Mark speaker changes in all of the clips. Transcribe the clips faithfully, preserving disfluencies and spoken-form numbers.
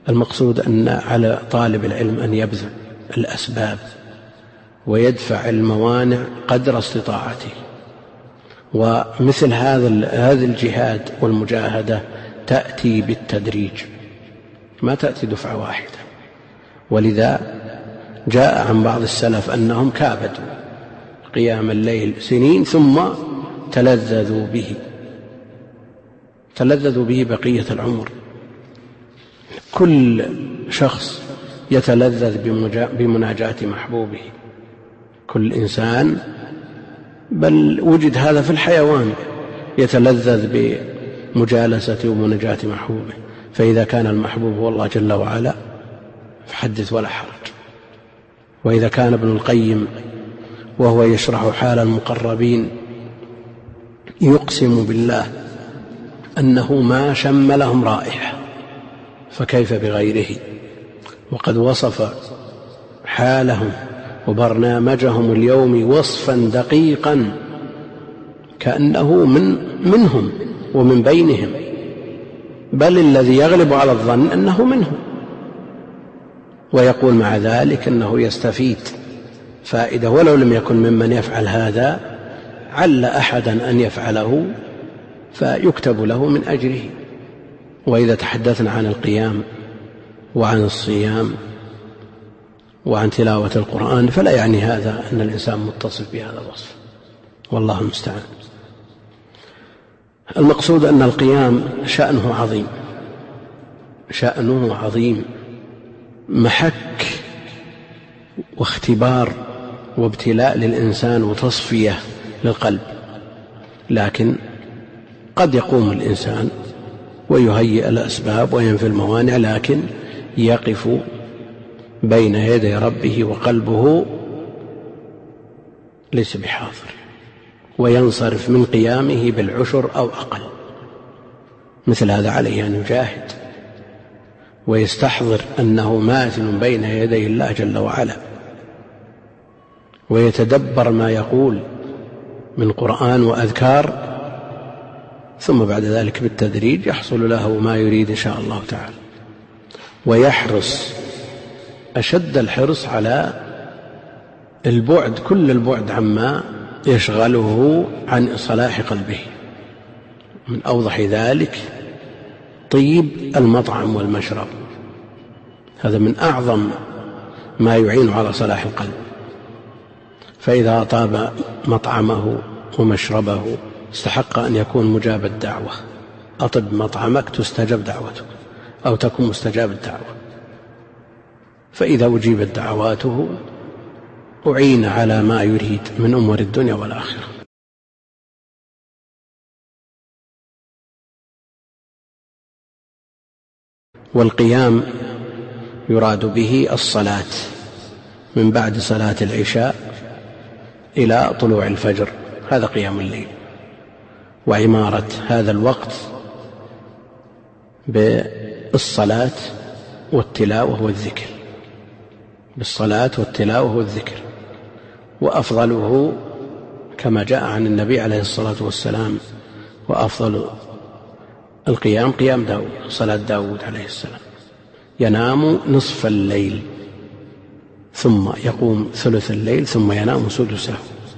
Speaker 1: المقصود أن على طالب العلم أن يبذل الأسباب ويدفع الموانع قدر استطاعته. ومثل هذا هذا الجهاد والمجاهدة تأتي بالتدريج، ما تأتي دفعة واحدة. ولذا جاء عن بعض السلف أنهم كابدوا قيام الليل سنين ثم تلذذوا به تلذذوا به بقية العمر. كل شخص يتلذذ بمناجاة محبوبه، كل إنسان، بل وجد هذا في الحيوان يتلذذ بمجالسة ومناجاة محبوبه. فإذا كان المحبوب هو الله جل وعلا فحدث ولا حرج. وإذا كان ابن القيم وهو يشرح حال المقربين يقسم بالله أنه ما شم لهم رائحة، فكيف بغيره؟ وقد وصف حالهم وبرنامجهم اليوم وصفا دقيقا كأنه من منهم ومن بينهم، بل الذي يغلب على الظن أنه منهم، ويقول مع ذلك أنه يستفيد فائدة ولو لم يكن ممن يفعل هذا، عل أحدا أن يفعله فيكتب له من أجره. وإذا تحدثنا عن القيام وعن الصيام وعن تلاوة القرآن فلا يعني هذا أن الإنسان متصف بهذا الوصف، والله المستعان. المقصود أن القيام شأنه عظيم، شأنه عظيم، محك واختبار وابتلاء للإنسان وتصفية للقلب. لكن قد يقوم الإنسان ويهيئ الأسباب وينفي الموانع، لكن يقف بين يدي ربه وقلبه ليس بحاضر، وينصرف من قيامه بالعشر أو أقل. مثل هذا عليه أن يجاهد ويستحضر أنه ماثل بين يدي الله جل وعلا، ويتدبر ما يقول من قرآن وأذكار، ثم بعد ذلك بالتدريج يحصل له ما يريد إن شاء الله تعالى. ويحرص أشد الحرص على البعد، كل البعد عما يشغله عن صلاح قلبه. من أوضح ذلك طيب المطعم والمشرب، هذا من أعظم ما يعين على صلاح القلب. فإذا طاب مطعمه ومشربه استحق أن يكون مجاب الدعوة. أطب مطعمك تستجب دعوتك أو تكون مستجاب الدعوة. فإذا أجيبت دعواته أعين على ما يريد من أمور الدنيا والآخرة. والقيام يراد به الصلاة من بعد صلاة العشاء إلى طلوع الفجر، هذا قيام الليل. وعمارة هذا الوقت بالصلاة والتلاوة والذكر، بالصلاة والتلاوة والذكر. وأفضله كما جاء عن النبي عليه الصلاة والسلام، وأفضل القيام قيام داود، صلاة داود عليه السلام، ينام نصف الليل ثم يقوم ثلث الليل ثم ينام سدسه.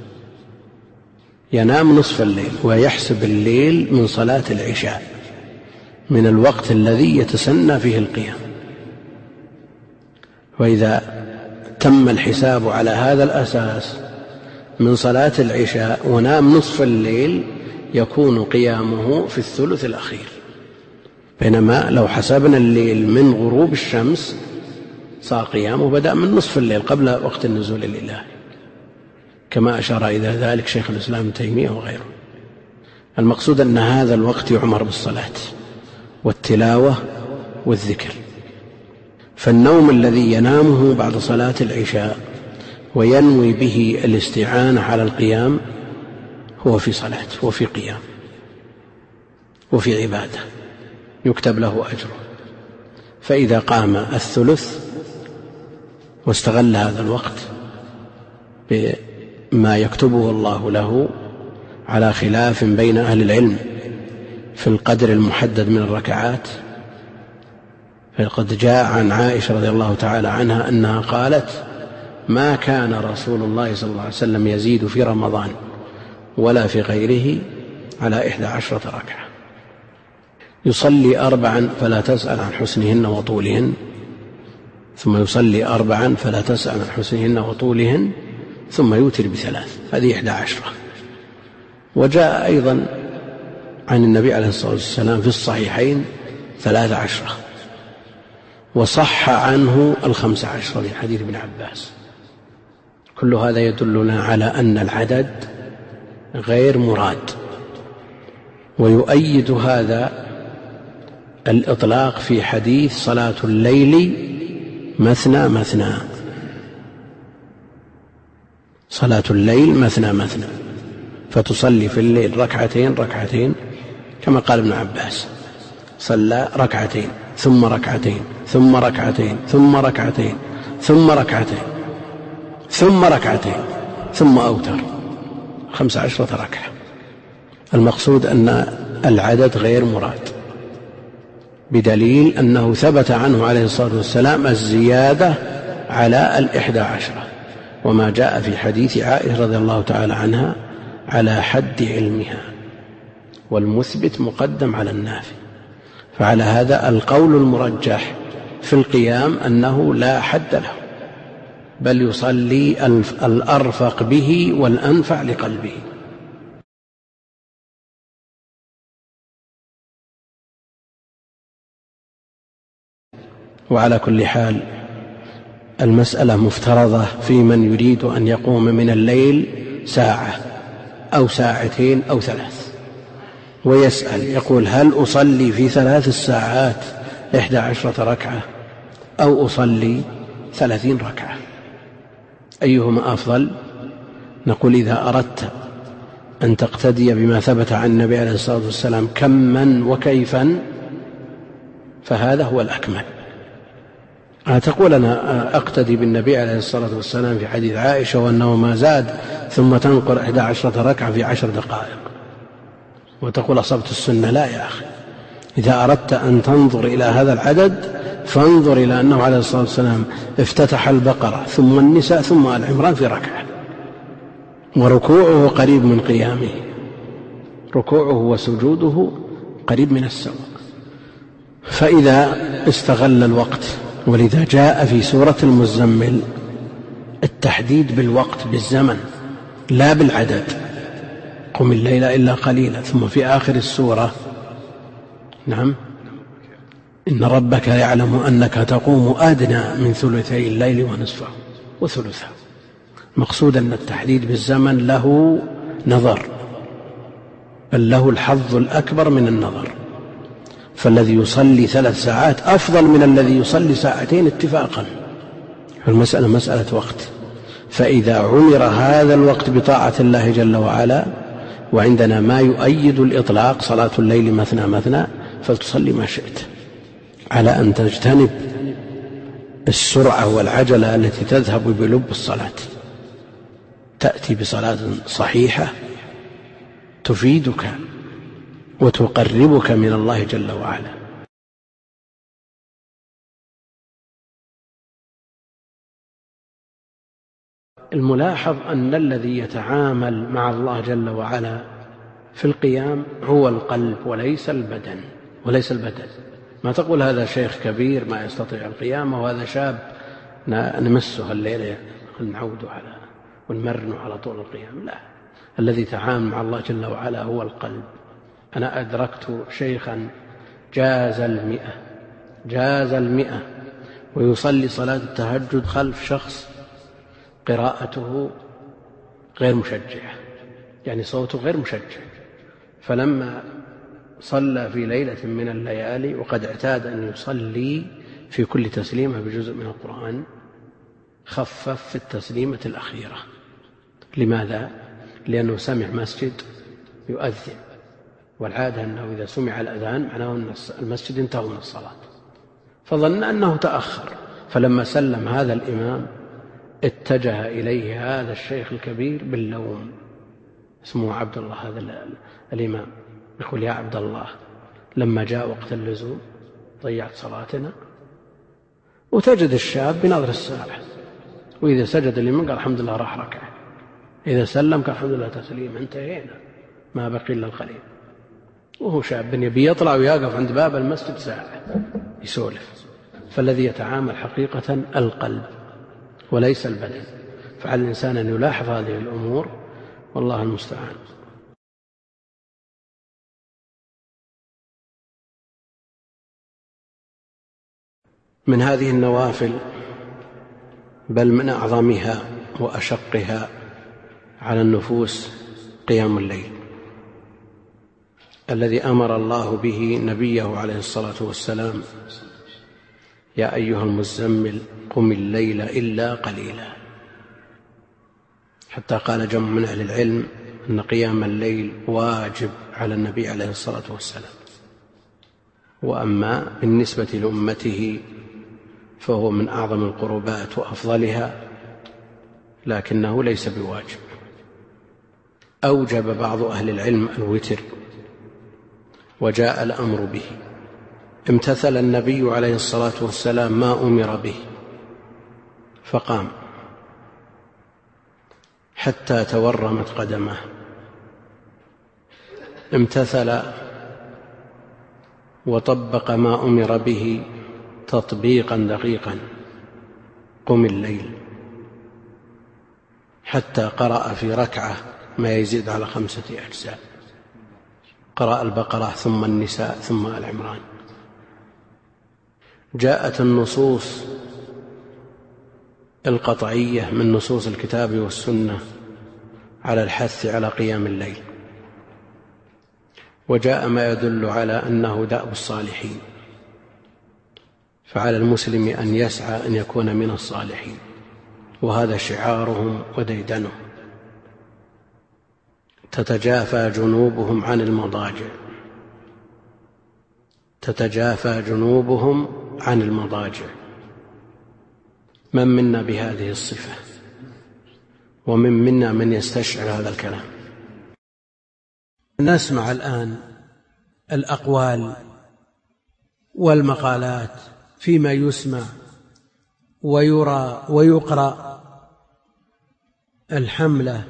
Speaker 1: ينام نصف الليل ويحسب الليل من صلاة العشاء، من الوقت الذي يتسنى فيه القيام. وإذا تم الحساب على هذا الأساس من صلاة العشاء ونام نصف الليل يكون قيامه في الثلث الأخير. بينما لو حسبنا الليل من غروب الشمس صار قيامه بدأ من نصف الليل قبل وقت النزول الإلهي، كما أشار إلى ذلك شيخ الإسلام ابن تيمية وغيره. المقصود أن هذا الوقت يعمر بالصلاة والتلاوة والذكر. فالنوم الذي ينامه بعد صلاة العشاء وينوي به الاستعانة على القيام هو في صلاة وفي قيام وفي عبادة يكتب له أجره. فإذا قام الثلث واستغل هذا الوقت بما يكتبه الله له على خلاف بين أهل العلم في القدر المحدد من الركعات، فقد جاء عن عائشة رضي الله تعالى عنها أنها قالت: ما كان رسول الله صلى الله عليه وسلم يزيد في رمضان ولا في غيره على إحدى عشرة ركعة، يصلي أربعا فلا تسأل عن حسنهن وطولهن، ثم يصلي أربعا فلا تسأل عن حسنهن وطولهن، ثم يوتر بثلاث، هذه إحدى عشرة. وجاء أيضا عن النبي عليه الصلاة والسلام في الصحيحين ثلاث عشرة، وصح عنه الخمس عشرة في حديث ابن عباس. كل هذا يدلنا على أن العدد غير مراد، ويؤيد هذا الإطلاق في حديث صلاة الليل مثنى مثنى، صلاة الليل مثنى مثنى، فتصلي في الليل ركعتين ركعتين كما قال ابن عباس، صلى ركعتين ثم ركعتين ثم ركعتين ثم ركعتين ثم ركعتين ثم ركعتين ثم أوتر، خمس عشرة ركعة. المقصود أن العدد غير مراد، بدليل أنه ثبت عنه عليه الصلاة والسلام الزيادة على الإحدى عشرة، وما جاء في حديث عائشة رضي الله تعالى عنها على حد علمها، والمثبت مقدم على النافي. فعلى هذا القول المرجح في القيام أنه لا حد له، بل يصلي الأرفق به والأنفع لقلبه. وعلى كل حال المسألة مفترضة في من يريد أن يقوم من الليل ساعة أو ساعتين أو ثلاث، ويسأل يقول: هل أصلي في ثلاث الساعات إحدى عشرة ركعة أو أصلي ثلاثين ركعة؟ أيهما أفضل؟ نقول: إذا أردت أن تقتدي بما ثبت عن النبي عليه الصلاة والسلام كما وكيفا فهذا هو الأكمل. تقول: أنا أقتدي بالنبي عليه الصلاة والسلام في حديث عائشة وأنه ما زاد، ثم تنقل إحدى عشرة ركعة في عشر دقائق وتقول أصبت السنة. لا يا أخي، إذا أردت أن تنظر إلى هذا العدد فانظر إلى أنه عليه الصلاة والسلام افتتح البقرة ثم النساء ثم آل عمران في ركعة، وركوعه قريب من قيامه، ركوعه وسجوده قريب من السواء. فإذا استغل الوقت، ولذا جاء في سورة المزمل التحديد بالوقت بالزمن لا بالعدد: قم الليل إلا قليلا. ثم في آخر السورة: نعم إن ربك يعلم أنك تقوم أدنى من ثلثي الليل ونصفه وثلثه. مقصود أن التحديد بالزمن له نظر، بل له الحظ الأكبر من النظر، فالذي يصلي ثلاث ساعات أفضل من الذي يصلي ساعتين اتفاقا. المسألة مسألة وقت، فإذا عمر هذا الوقت بطاعة الله جل وعلا، وعندنا ما يؤيد الإطلاق صلاة الليل مثنى مثنى، فلتصلي ما شئت، على أن تجتنب السرعة والعجلة التي تذهب بلب الصلاة. تأتي بصلاة صحيحة تفيدك وتقربك من الله جل وعلا. الملاحظ أن الذي يتعامل مع الله جل وعلا في القيام هو القلب وليس البدن، وليس البدن. ما تقول هذا شيخ كبير ما يستطيع القيام وهذا شاب نمسه الليلة نعود على ونمرن على طول القيام. لا، الذي يتعامل مع الله جل وعلا هو القلب. أنا أدركت شيخا جاز المئة جاز المئة ويصلي صلاة التهجد خلف شخص قراءته غير مشجعة، يعني صوته غير مشجع. فلما صلى في ليلة من الليالي وقد اعتاد أن يصلي في كل تسليمة بجزء من القرآن، خفف في التسليمة الأخيرة. لماذا؟ لأنه سمع مسجد يؤذن، والعادة أنه إذا سمع الأذان معناه أن المسجد انتهى من الصلاة، فظن أنه تأخر. فلما سلم هذا الإمام اتجه إليه هذا الشيخ الكبير باللوم، اسمه عبد الله هذا الإمام، يقول: يا عبد الله، لما جاء وقت اللزوم ضيعت صلاتنا. وتجد الشاب بنظر الساعة، وإذا سجد الإمام قال الحمد لله راح ركعة، إذا سلم قال الحمد لله تسليم، انتهينا، ما بقي إلا القليل. وهو شاب يبي يطلع ويقف عند باب المسجد ساعة يسولف. فالذي يتعامل حقيقة القلب وليس البدن، فعلى الإنسان أن يلاحظ هذه الأمور، والله المستعان. من هذه النوافل بل من أعظمها وأشقها على النفوس قيام الليل، الذي أمر الله به نبيه عليه الصلاة والسلام: يا أيها المزمل قم الليل إلا قليلا. حتى قال جمع من أهل العلم أن قيام الليل واجب على النبي عليه الصلاة والسلام، وأما بالنسبة لأمته فهو من أعظم القربات وأفضلها، لكنه ليس بواجب. أوجب بعض أهل العلم الوتر وجاء الأمر به، امتثل النبي عليه الصلاة والسلام ما أمر به فقام حتى تورمت قدمه، امتثل وطبق ما أمر به تطبيقا دقيقا، قم الليل، حتى قرأ في ركعة ما يزيد على خمسة أجزاء، قرأ البقرة ثم النساء ثم آل عمران. جاءت النصوص القطعية من نصوص الكتاب والسنة على الحث على قيام الليل، وجاء ما يدل على أنه دأب الصالحين، فعلى المسلم أن يسعى أن يكون من الصالحين، وهذا شعارهم وديدنهم. تتجافى جنوبهم عن المضاجع، تتجافى جنوبهم عن المضاجع. من منا بهذه الصفة؟ ومن منا من يستشعر هذا الكلام؟ نسمع الآن الأقوال والمقالات فيما يسمع ويرى ويقرأ، الحملة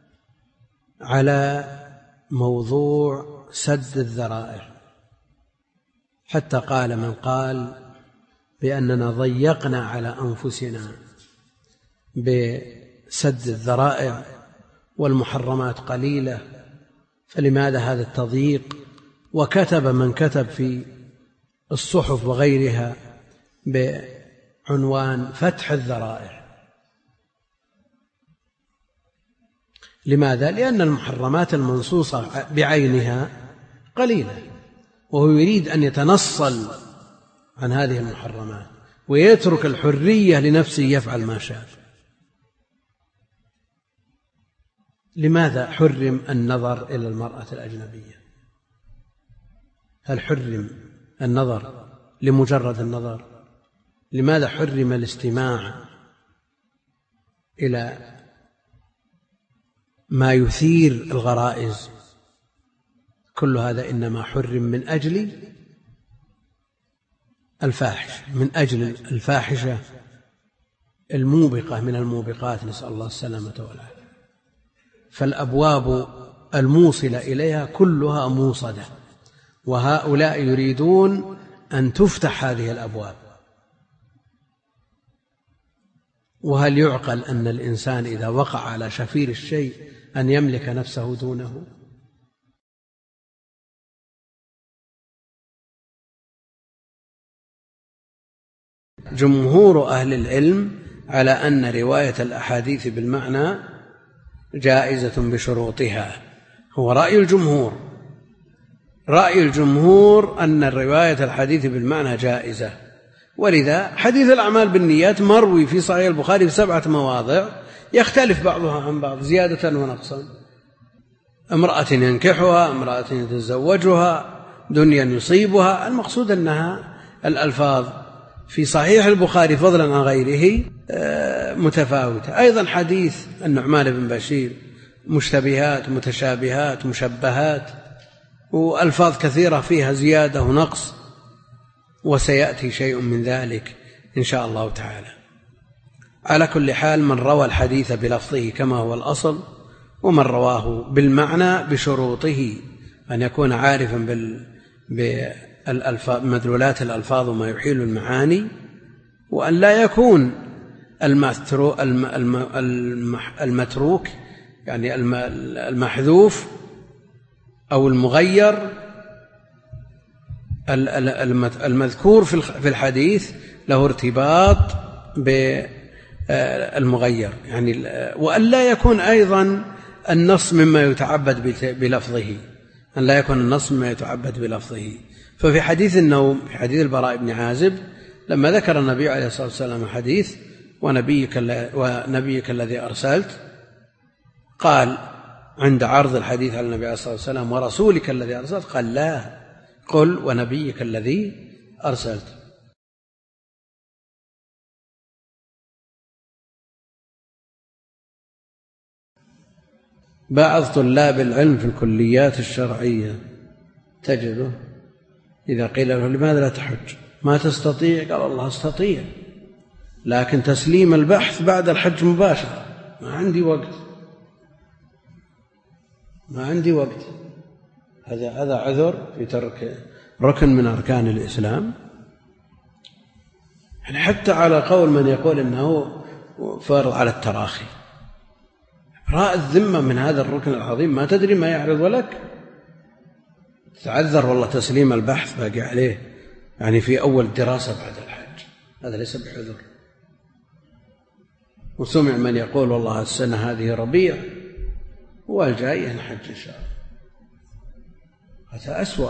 Speaker 1: على موضوع سد الذرائع، حتى قال من قال بأننا ضيقنا على أنفسنا بسد الذرائع والمحرمات قليلة، فلماذا هذا التضييق؟ وكتب من كتب في الصحف وغيرها بعنوان فتح الذرائع. لماذا؟ لأن المحرمات المنصوصة بعينها قليلة، وهو يريد أن يتنصل عن هذه المحرمات ويترك الحرية لنفسه يفعل ما شاء. لماذا حرم النظر إلى المرأة الأجنبية؟ هل حرم النظر لمجرد النظر؟ لماذا حرم الاستماع إلى ما يثير الغرائز؟ كل هذا إنما حرم من أجل الفاحشة، من أجل الفاحشة الموبقة من الموبقات، نسأل الله السلامة والعافية. فالأبواب الموصلة إليها كلها موصدة، وهؤلاء يريدون أن تفتح هذه الأبواب. وهل يعقل أن الإنسان إذا وقع على شفير الشيء أن يملك نفسه دونه؟ جمهور أهل العلم على أن رواية الأحاديث بالمعنى جائزة بشروطها، هو رأي الجمهور. رأي الجمهور أن الرواية الحديث بالمعنى جائزة، ولذا حديث الأعمال بالنيات مروي في صحيح البخاري في سبعة مواضع يختلف بعضها عن بعض زيادة ونقصا: امرأة ينكحها، امرأة يتزوجها، دنيا يصيبها. المقصود أنها الألفاظ في صحيح البخاري فضلا عن غيره متفاوتة. أيضا حديث النعمان بن بشير مشتبهات متشابهات مشبهات، وألفاظ كثيرة فيها زيادة ونقص، وسيأتي شيء من ذلك إن شاء الله تعالى. على كل حال، من روى الحديث بلفظه كما هو الأصل، ومن رواه بالمعنى بشروطه، أن يكون عارفا بمدلولات الألفاظ وما يحيل المعاني، وأن لا يكون المتروك يعني المحذوف أو المغير المذكور في الحديث له ارتباط بالمغير، يعني وأن لا يكون أيضا النص مما يتعبد بلفظه، أن لا يكون النص مما يتعبد بلفظه. ففي حديث النوم، في حديث البراء بن عازب، لما ذكر النبي عليه الصلاة والسلام حديث ونبيك, ونبيك الذي أرسلت، قال عند عرض الحديث على النبي عليه الصلاة والسلام ورسولك الذي أرسلت، قال لا، قل ونبيك الذي أرسلت. بعض طلاب العلم في الكليات الشرعية تجده إذا قيل له لماذا لا تحج ما تستطيع، قال الله أستطيع، لكن تسليم البحث بعد الحج مباشرة، ما عندي وقت ما عندي وقت هذا هذا عذر في ترك ركن من أركان الإسلام. يعني حتى على قول من يقول إنه فرض على التراخي، راء الذمة من هذا الركن العظيم ما تدري ما يعرض لك، تعذر والله تسليم البحث باقي عليه، يعني في أول دراسة بعد الحج، هذا ليس بحذر. وسمع من يقول والله السنة هذه ربيع والجاي نحج إن شاء الله، هذا أسوأ.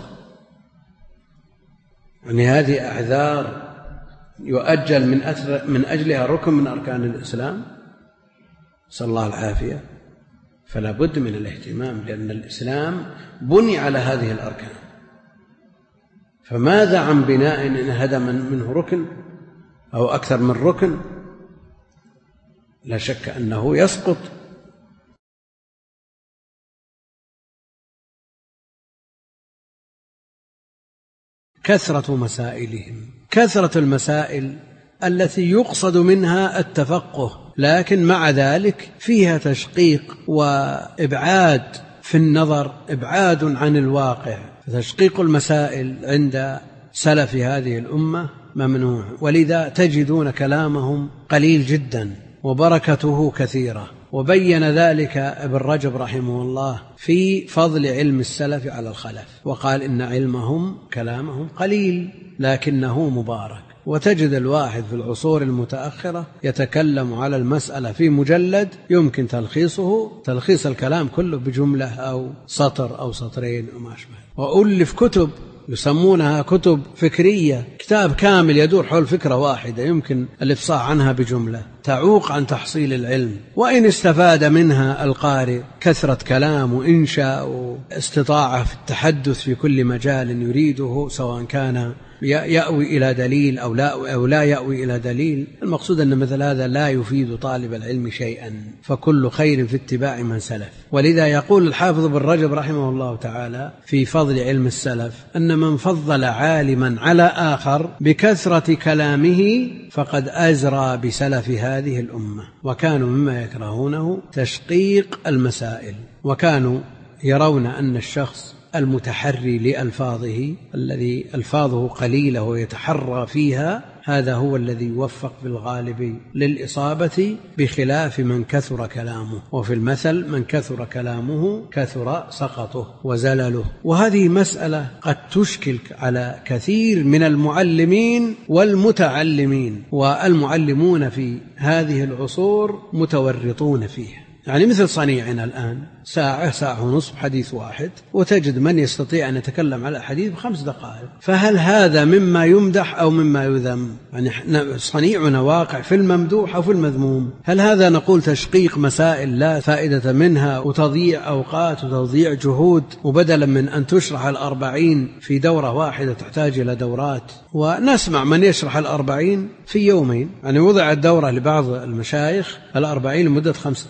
Speaker 1: يعني هذه أعذار يؤجل من, من أجلها ركن من أركان الإسلام، صلى الله العافية. فلا بد من الاهتمام، لأن الإسلام بني على هذه الأركان، فماذا عن بناء إن هدم منه ركن أو أكثر من ركن؟ لا شك أنه يسقط. كثرة مسائلهم، كثرة المسائل التي يقصد منها التفقه، لكن مع ذلك فيها تشقيق وإبعاد في النظر، إبعاد عن الواقع. تشقيق المسائل عند سلف هذه الأمة ممنوع، ولذا تجدون كلامهم قليل جدا وبركته كثيرة. وبين ذلك ابن رجب رحمه الله في فضل علم السلف على الخلف، وقال إن علمهم كلامهم قليل لكنه مبارك. وتجد الواحد في العصور المتأخرة يتكلم على المسألة في مجلد يمكن تلخيصه تلخيص الكلام كله بجملة أو سطر أو سطرين وما أشبه، وألف كتب يسمونها كتب فكرية، كتاب كامل يدور حول فكرة واحدة يمكن الإفصاح عنها بجملة، تعوق عن تحصيل العلم. وإن استفاد منها القارئ كثرة كلام وإنشاء واستطاعة في التحدث في كل مجال يريده، سواء كان يأوي إلى دليل أو لا, أو لا يأوي إلى دليل، المقصود أن مثل هذا لا يفيد طالب العلم شيئا، فكل خير في اتباع من سلف. ولذا يقول الحافظ بن رجب رحمه الله تعالى في فضل علم السلف أن من فضل عالما على آخر بكثرة كلامه فقد أزرى بسلف هذه الأمة، وكانوا مما يكرهونه تشقيق المسائل، وكانوا يرون أن الشخص المتحري لألفاظه الذي ألفاظه قليلة ويتحرى فيها هذا هو الذي يوفق في الغالب للإصابة، بخلاف من كثر كلامه. وفي المثل من كثر كلامه كثر سقطه وزلله. وهذه مسألة قد تشكل على كثير من المعلمين والمتعلمين، والمعلمون في هذه العصور متورطون فيها. يعني مثل صنيعنا الآن ساعة ساعة ونصف حديث واحد، وتجد من يستطيع أن يتكلم على الحديث بخمس دقائق، فهل هذا مما يمدح أو مما يذم؟ يعني صنيعنا واقع في الممدوح أو في المذموم. هل هذا نقول تشقيق مسائل لا فائدة منها وتضييع أوقات وتضييع جهود، وبدلا من أن تشرح الأربعين في دورة واحدة تحتاج إلى دورات؟ ونسمع من يشرح الأربعين في يومين، يعني وضع الدورة لبعض المشايخ الأربعين لمدة خمسة أيام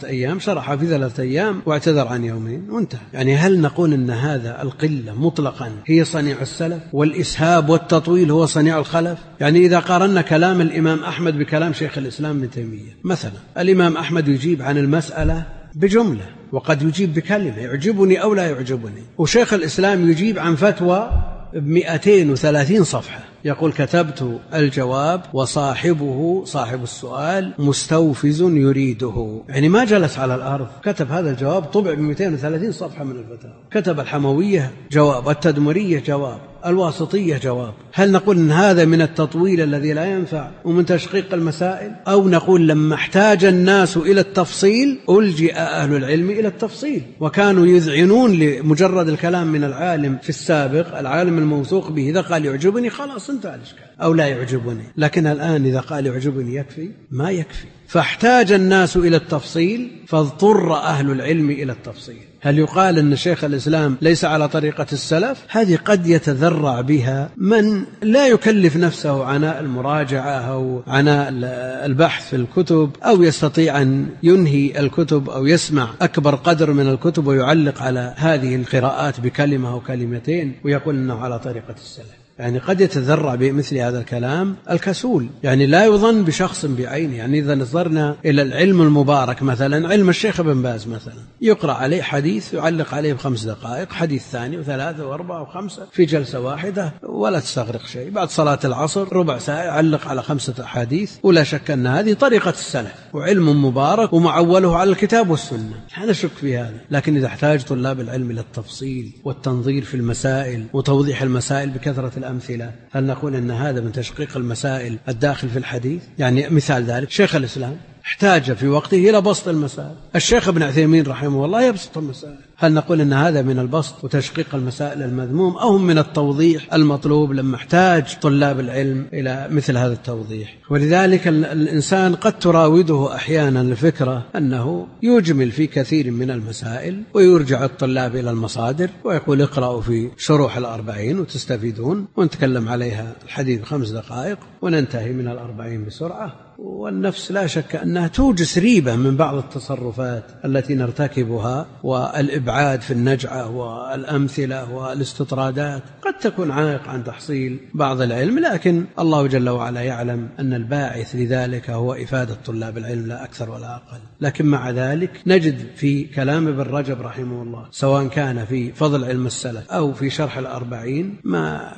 Speaker 1: شرح في ثلاثة أيام واعتذر عن يومين وانتهى. يعني هل نقول أن هذا القلة مطلقا هي صنيع السلف والإسهاب والتطويل هو صنيع الخلف؟ يعني إذا قارنا كلام الإمام أحمد بكلام شيخ الإسلام ابن تيمية مثلا، الإمام أحمد يجيب عن المسألة بجملة وقد يجيب بكلمة يعجبني أو لا يعجبني، وشيخ الإسلام يجيب عن فتوى بمئتين وثلاثين صفحة يقول كتبت الجواب وصاحبه صاحب السؤال مستوفز يريده. يعني ما جلس على الأرض، كتب هذا الجواب، طبع ب مئتين وثلاثين صفحة من الفتاوى، كتب الحموية جواب، التدمرية جواب، الواسطية جواب. هل نقول إن هذا من التطويل الذي لا ينفع ومن تشقيق المسائل، أو نقول لما احتاج الناس إلى التفصيل ألجئ أهل العلم إلى التفصيل، وكانوا يذعنون لمجرد الكلام من العالم في السابق، العالم الموثوق به، إذا قال يعجبني خلاص انتهى الإشكال، أو لا يعجبني. لكن الآن إذا قال يعجبني يكفي؟ ما يكفي، فاحتاج الناس إلى التفصيل فاضطر أهل العلم إلى التفصيل. هل يقال أن شيخ الإسلام ليس على طريقة السلف؟ هذه قد يتذرع بها من لا يكلف نفسه عناء المراجعة أو عناء البحث في الكتب، أو يستطيع أن ينهي الكتب أو يسمع أكبر قدر من الكتب ويعلق على هذه القراءات بكلمة أو كلمتين ويقول أنه على طريقة السلف. يعني قد يتذرع بمثل هذا الكلام الكسول، يعني لا يظن بشخص بعينه. يعني إذا نظرنا إلى العلم المبارك مثلا، علم الشيخ ابن باز مثلا، يقرأ عليه حديث يعلق عليه بخمس دقائق، حديث ثاني وثلاثة وأربعة وخمسة في جلسة واحدة ولا تستغرق شيء. بعد صلاة العصر ربع ساعة يعلق على خمسة أحاديث. ولا شك أن هذه طريقة السلف وعلم مبارك ومعوله على الكتاب والسنة، لا نشك في هذا. لكن إذا احتاج طلاب العلم إلى التفصيل والتنظير في المسائل وتوضيح المسائل بكثرة الأمثلة، هل نقول أن هذا من تشقيق المسائل الداخل في الحديث؟ يعني مثال ذلك شيخ الإسلام احتاج في وقته إلى بسط المسائل، الشيخ ابن عثيمين رحمه الله يبسط المسائل. هل نقول أن هذا من البسط وتشقيق المسائل المذموم، أو من التوضيح المطلوب لما احتاج طلاب العلم إلى مثل هذا التوضيح؟ ولذلك الإنسان قد تراوده أحيانا الفكرة أنه يجمل في كثير من المسائل ويرجع الطلاب إلى المصادر ويقول اقرأوا في شروح الأربعين وتستفيدون، ونتكلم عليها الحديث خمس دقائق وننتهي من الأربعين بسرعة. والنفس لا شك أنها توجس ريبة من بعض التصرفات التي نرتكبها، والإبعاد في النجعة والأمثلة والاستطرادات قد تكون عائق عن تحصيل بعض العلم. لكن الله جل وعلا يعلم أن الباعث لذلك هو إفادة طلاب العلم لا أكثر ولا أقل. لكن مع ذلك نجد في كلام ابن رجب رحمه الله، سواء كان في فضل علم السلف أو في شرح الأربعين، ما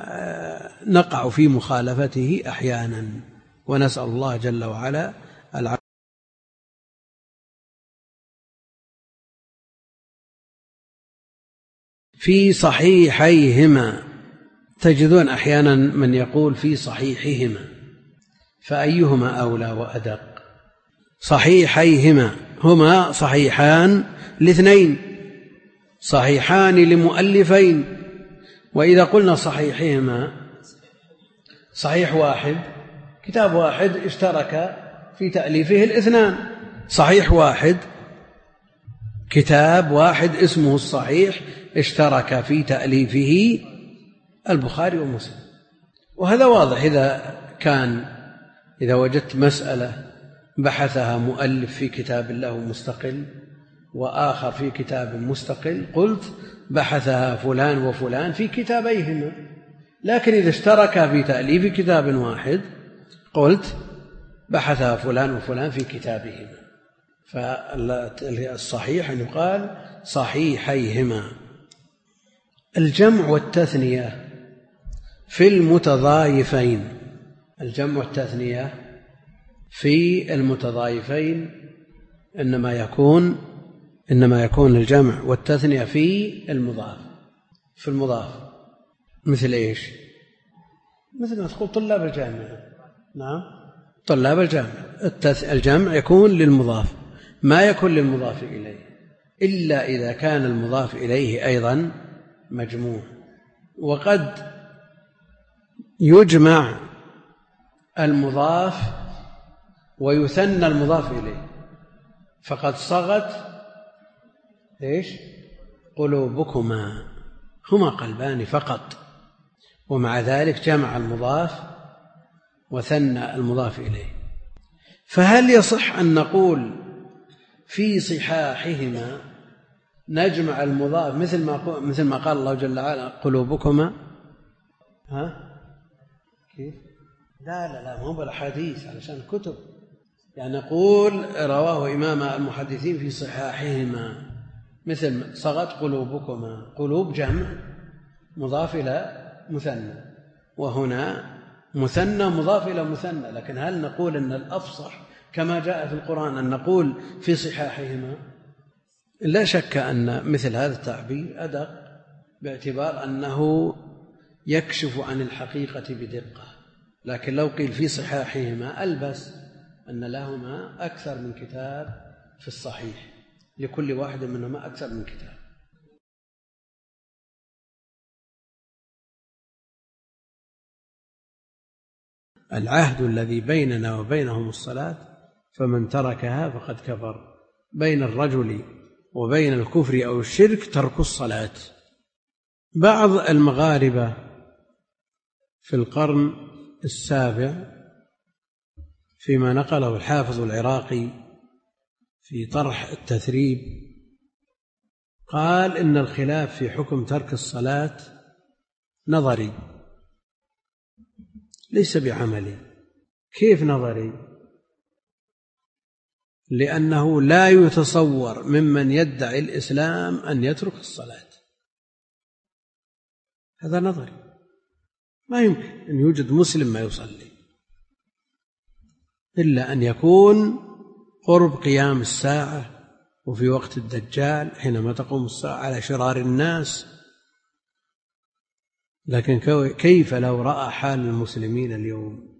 Speaker 1: نقع في مخالفته أحيانا، ونسأل الله جل وعلا العافية. في صحيحيهما، تجدون أحيانا من يقول في صحيحهما، فأيهما أولى وأدق؟ صحيحيهما هما صحيحان لاثنين، صحيحان لمؤلفين. وإذا قلنا صحيحهما، صحيح واحد، كتاب واحد اشترك في تأليفه الاثنان، صحيح واحد، كتاب واحد اسمه الصحيح اشترك في تأليفه البخاري ومسلم. وهذا واضح. إذا كان إذا وجدت مسألة بحثها مؤلف في كتاب له مستقل وآخر في كتاب مستقل، قلت بحثها فلان وفلان في كتابيهما. لكن إذا اشترك في تأليف كتاب واحد، قلت بحثها فلان وفلان في كتابهما. فالصحيح أن يقال صحيحيهما. الجمع والتثنية في المتضايفين، الجمع والتثنية في المتضايفين إنما يكون إنما يكون الجمع والتثنية في المضاف، في المضاف. مثل إيش؟ مثل ما تقول طلاب الجامعة. نعم، طلاب الجامعة. الجمع يكون للمضاف، ما يكون للمضاف إليه إلا إذا كان المضاف إليه أيضا مجموع. وقد يجمع المضاف ويثنى المضاف إليه، فقد صغت إيش؟ قلوبكما، هما قلبان فقط، ومع ذلك جمع المضاف وثنى المضاف إليه. فهل يصح أن نقول في صحاحهما نجمع المضاف مثل ما مثل ما قال الله جل وعلا قلوبكما ها كيف لا لا لا مو بالأحاديث علشان الكتب يعني نقول رواه إمام المحدثين في صحاحهما مثل صغت قلوبكما قلوب جمع مضاف إلى مثنى وهنا مثنى مضاف إلى مثنى لكن هل نقول أن الأفصح كما جاء في القرآن أن نقول في صحاحهما لا شك أن مثل هذا التعبير أدق باعتبار أنه يكشف عن الحقيقة بدقة لكن لو قيل في صحاحهما ألبس أن لهما أكثر من كتاب في الصحيح لكل واحد منهما أكثر من كتاب. العهد الذي بيننا وبينهم الصلاة فمن تركها فقد كفر. بين الرجل وبين الكفر أو الشرك ترك الصلاة. بعض المغاربة في القرن السابع فيما نقله الحافظ العراقي في طرح التثريب قال إن الخلاف في حكم ترك الصلاة نظري ليس بعملي. كيف نظري؟ لأنه لا يتصور ممن يدعي الإسلام أن يترك الصلاة، هذا نظري، ما يمكن أن يوجد مسلم ما يصلي إلا أن يكون قرب قيام الساعة وفي وقت الدجال حينما تقوم الساعة على شرار الناس. لكن كيف لو رأى حال المسلمين اليوم؟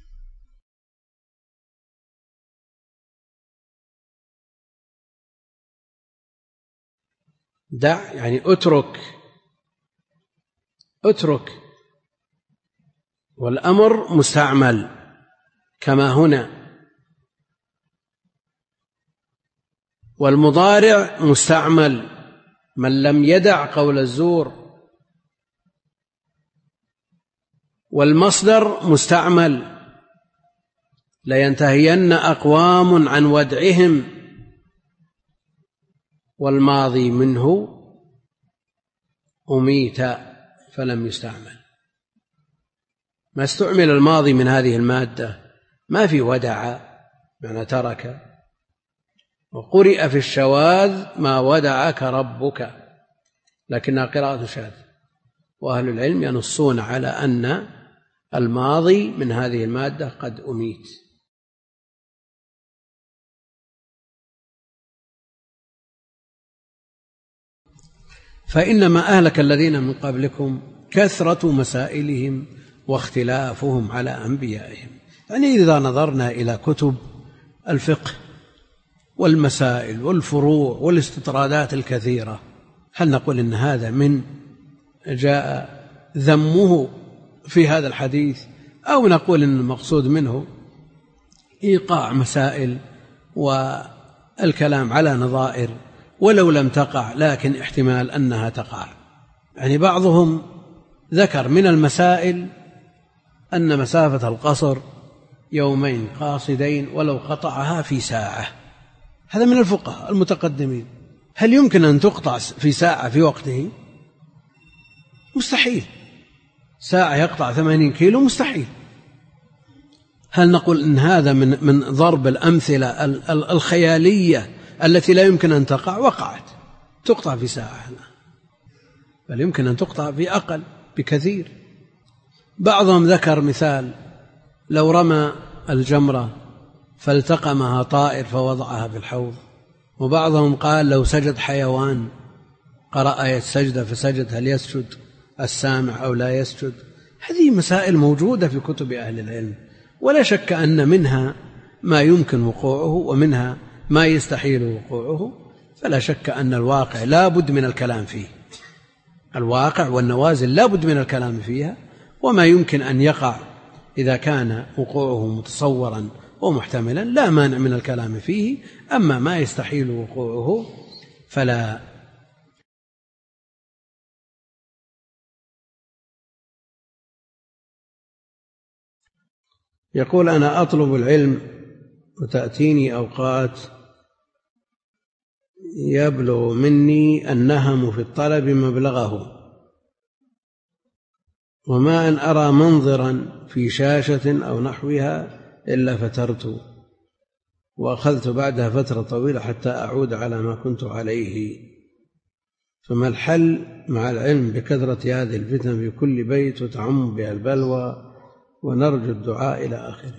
Speaker 1: دع يعني اترك اترك والأمر مستعمل كما هنا، والمضارع مستعمل من لم يدع قول الزور، والمصدر مستعمل لينتهين أقوام عن ودعهم، والماضي منه أميت فلم يستعمل. ما استعمل الماضي من هذه المادة، ما في ودع معنى ترك، وقرئ في الشواذ ما ودعك ربك لكنها قراءة شاذ، وأهل العلم ينصون على أن الماضي من هذه المادة قد أميت. فإنما أهلك الذين من قبلكم كثرة مسائلهم واختلافهم على أنبيائهم. يعني إذا نظرنا إلى كتب الفقه والمسائل والفروع والاستطرادات الكثيرة، هل نقول إن هذا من جاء ذمه في هذا الحديث، أو نقول إن المقصود منه إيقاع مسائل والكلام على نظائر ولو لم تقع لكن احتمال أنها تقع. يعني بعضهم ذكر من المسائل أن مسافة القصر يومين قاصدين ولو قطعها في ساعة، هذا من الفقهاء المتقدمين. هل يمكن أن تقطع في ساعة في وقته؟ مستحيل. ساعة يقطع ثمانين كيلو مستحيل. هل نقول إن هذا من من ضرب الأمثلة الخيالية التي لا يمكن أن تقع؟ وقعت، تقطع في ساعة، بل يمكن أن تقطع في أقل بكثير. بعضهم ذكر مثال لو رمى الجمرة فالتقمها طائر فوضعها في الحوض، وبعضهم قال لو سجد حيوان قرأ آية السجدة فسجد هل يسجد السامع أو لا يسجد؟ هذه مسائل موجودة في كتب أهل العلم، ولا شك أن منها ما يمكن وقوعه ومنها ما يستحيل وقوعه، فلا شك أن الواقع لا بد من الكلام فيه. الواقع والنوازل لا بد من الكلام فيها، وما يمكن أن يقع إذا كان وقوعه متصورا ومحتملا لا مانع من الكلام فيه، أما ما يستحيل وقوعه فلا. يقول أنا أطلب العلم وتأتيني أوقات يبلغ مني النهم في الطلب مبلغه، وما أن أرى منظرا في شاشة أو نحوها إلا فترت، وأخذت بعدها فترة طويلة حتى أعود على ما كنت عليه. فما الحل مع العلم بكثرة هذه الفتن في كل بيت وتعم بها البلوى ونرجو الدعاء إلى آخره؟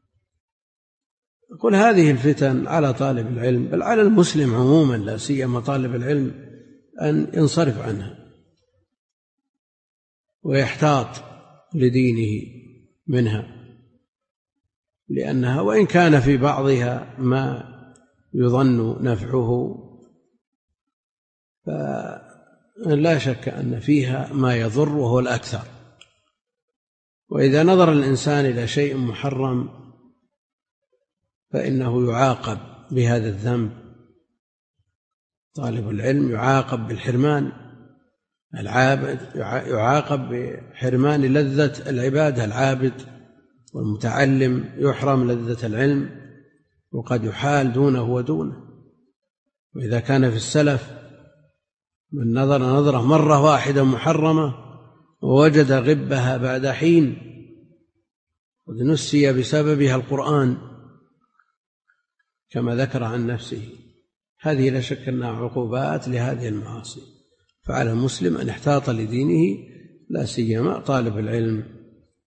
Speaker 1: أقول هذه الفتن على طالب العلم بل على المسلم عموما، لا سيما طالب العلم، أن ينصرف عنها ويحتاط لدينه منها، لأنها وإن كان في بعضها ما يظن نفعه فلا شك أن فيها ما يضر وهو الأكثر. وإذا نظر الإنسان إلى شيء محرم فإنه يعاقب بهذا الذنب. طالب العلم يعاقب بالحرمان، العابد يعاقب بحرمان لذة العبادة، العابد والمتعلم يحرم لذة العلم وقد يحال دونه ودونه. وإذا كان في السلف من نظر نظرة مرة واحدة محرمة ووجد غبها بعد حين قد نسي بسببها القرآن كما ذكر عن نفسه، هذه لا شك أنها عقوبات لهذه المعاصي. فعلى المسلم أن يحتاط لدينه، لا سيما طالب العلم.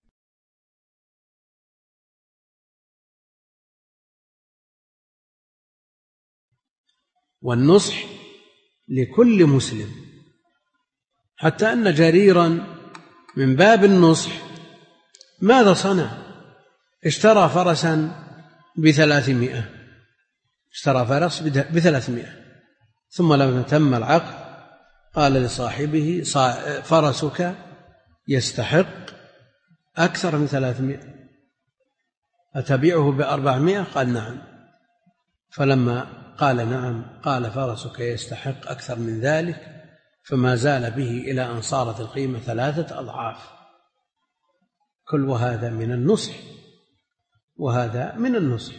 Speaker 1: والنصح لكل مسلم، حتى أن جريرا من باب النصح ماذا صنع؟ اشترى فرسا بثلاثمائة، اشترى فرس بثلاثمائة، ثم لما تم العقد قال لصاحبه فرسك يستحق أكثر من ثلاثمائة، أتبيعه بأربعمائة؟ قال نعم. فلما قال نعم قال فرسك يستحق أكثر من ذلك، فما زال به إلى أن صارت القيمة ثلاثة أضعاف. كل وهذا من النصح، وهذا من النصح.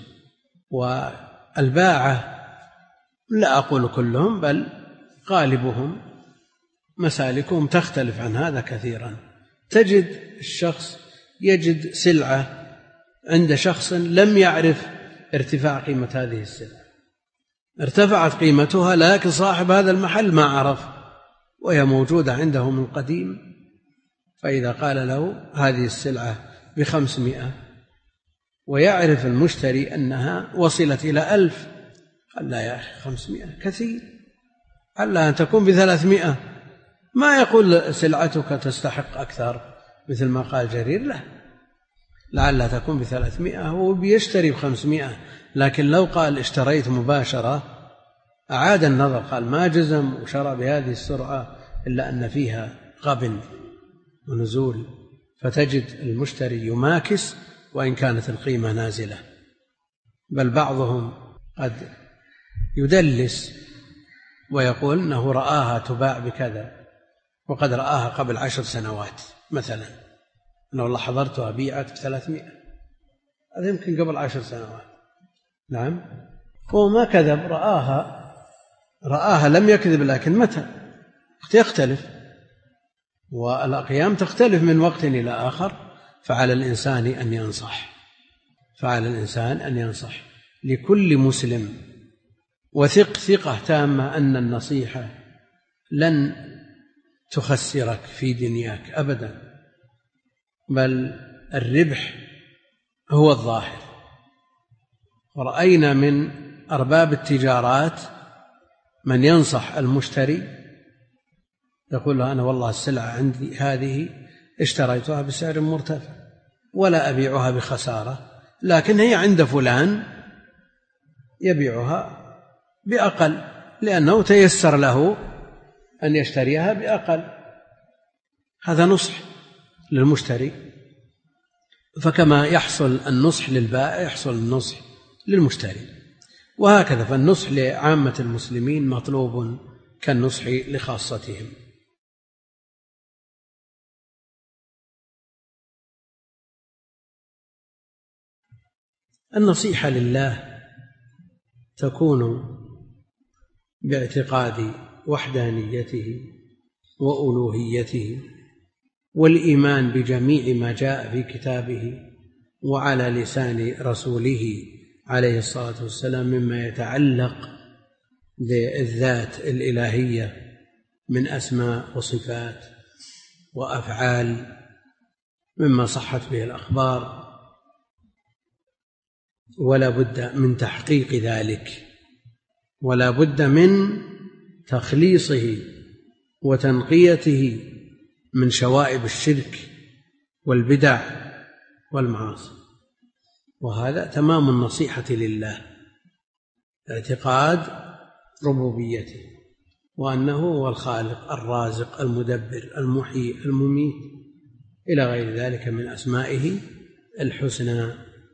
Speaker 1: والباعة لا أقول كلهم بل غالبهم مسالكهم تختلف عن هذا كثيرا. تجد الشخص يجد سلعة عند شخص لم يعرف ارتفاع قيمة هذه السلعة، ارتفعت قيمتها لكن صاحب هذا المحل ما عرف وهي موجودة عنده من قديم، فإذا قال له هذه السلعة بخمسمائة ويعرف المشتري أنها وصلت إلى ألف، قال لا يا أخي خمسمائة كثير، على أن تكون بثلاثمائة. ما يقول سلعتك تستحق أكثر مثل ما قال جرير، لا، لعلها تكون بثلاثمائة هو بيشتري بخمسمائة. لكن لو قال اشتريت مباشرة أعاد النظر، قال ما جزم وشرى بهذه السرعة إلا أن فيها غبن ونزول، فتجد المشتري يماكس وإن كانت القيمة نازلة. بل بعضهم قد يدلس ويقول أنه رآها تباع بكذا وقد رآها قبل عشر سنوات مثلا، أنه والله حضرتها بيعت بثلاثمائة، هذا يمكن قبل عشر سنوات. نعم، هو ما كذب، رآها رآها لم يكذب، لكن متى يختلف، والأقيام تختلف من وقت إلى آخر. فعلى الإنسان أن ينصح، فعلى الإنسان أن ينصح لكل مسلم، وثق ثقة تامة أن النصيحة لن تخسرك في دنياك أبدا، بل الربح هو الظاهر. ورأينا من أرباب التجارات من ينصح المشتري يقول له أنا والله السلعة عندي هذه اشتريتها بسعر مرتفع ولا أبيعها بخسارة، لكن هي عند فلان يبيعها بأقل لأنه تيسر له أن يشتريها بأقل. هذا نصح للمشتري. فكما يحصل النصح للبائع يحصل النصح للمشتري، وهكذا فالنصح لعامة المسلمين مطلوب كالنصح لخاصتهم. النصيحة لله تكون باعتقاد وحدانيته وألوهيته والإيمان بجميع ما جاء في كتابه وعلى لسان رسوله عليه الصلاة والسلام مما يتعلق بالذات الإلهية من أسماء وصفات وأفعال مما صحت به الأخبار، ولا بد من تحقيق ذلك، ولا بد من تخليصه وتنقيته من شوائب الشرك والبدع والمعاصي. وهذا تمام النصيحة لله، اعتقاد ربوبيته وأنه هو الخالق الرازق المدبر المحيي المميت إلى غير ذلك من أسمائه الحسنى.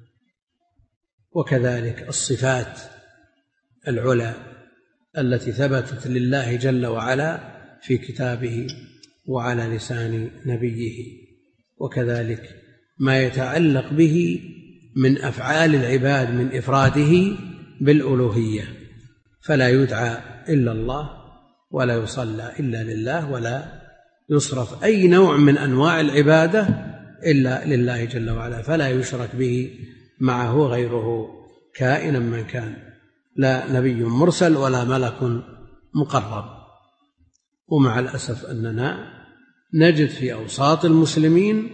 Speaker 1: وكذلك الصفات العلى التي ثبتت لله جل وعلا في كتابه وعلى لسان نبيه، وكذلك ما يتعلق به من أفعال العباد من إفراده بالألوهية، فلا يدعى إلا الله ولا يصلى إلا لله ولا يصرف أي نوع من أنواع العبادة إلا لله جل وعلا، فلا يشرك به معه غيره كائنا من كان، لا نبي مرسل ولا ملك مقرب. ومع الأسف أننا نجد في أوساط المسلمين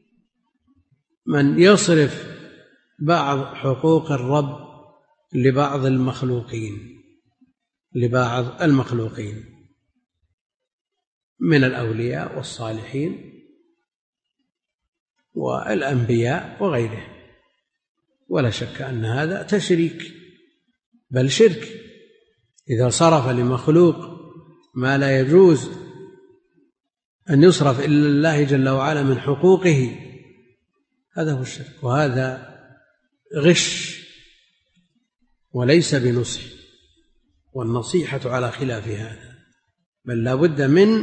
Speaker 1: من يصرف بعض حقوق الرب لبعض المخلوقين لبعض المخلوقين من الأولياء والصالحين والأنبياء وغيرهم، ولا شك أن هذا تشريك بل شرك. إذا صرف لمخلوق ما لا يجوز أن يصرف إلا الله جل وعلا من حقوقه، هذا هو الشرك، وهذا غش وليس بنصح، والنصيحة على خلاف هذا، بل لا بد من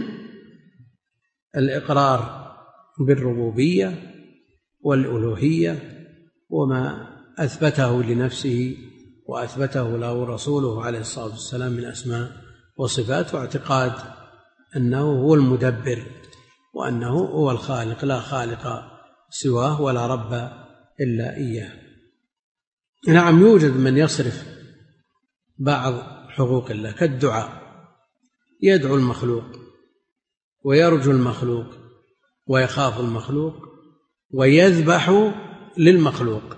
Speaker 1: الإقرار بالربوبية والألوهية وما أثبته لنفسه وأثبته له رسوله عليه الصلاة والسلام من أسماء وصفات، واعتقاد أنه هو المدبر وأنه هو الخالق لا خالق سواه ولا رب إلا إياه. نعم، يوجد من يصرف بعض حقوق الله كالدعاء، يدعو المخلوق ويرجو المخلوق ويخاف المخلوق ويذبح للمخلوق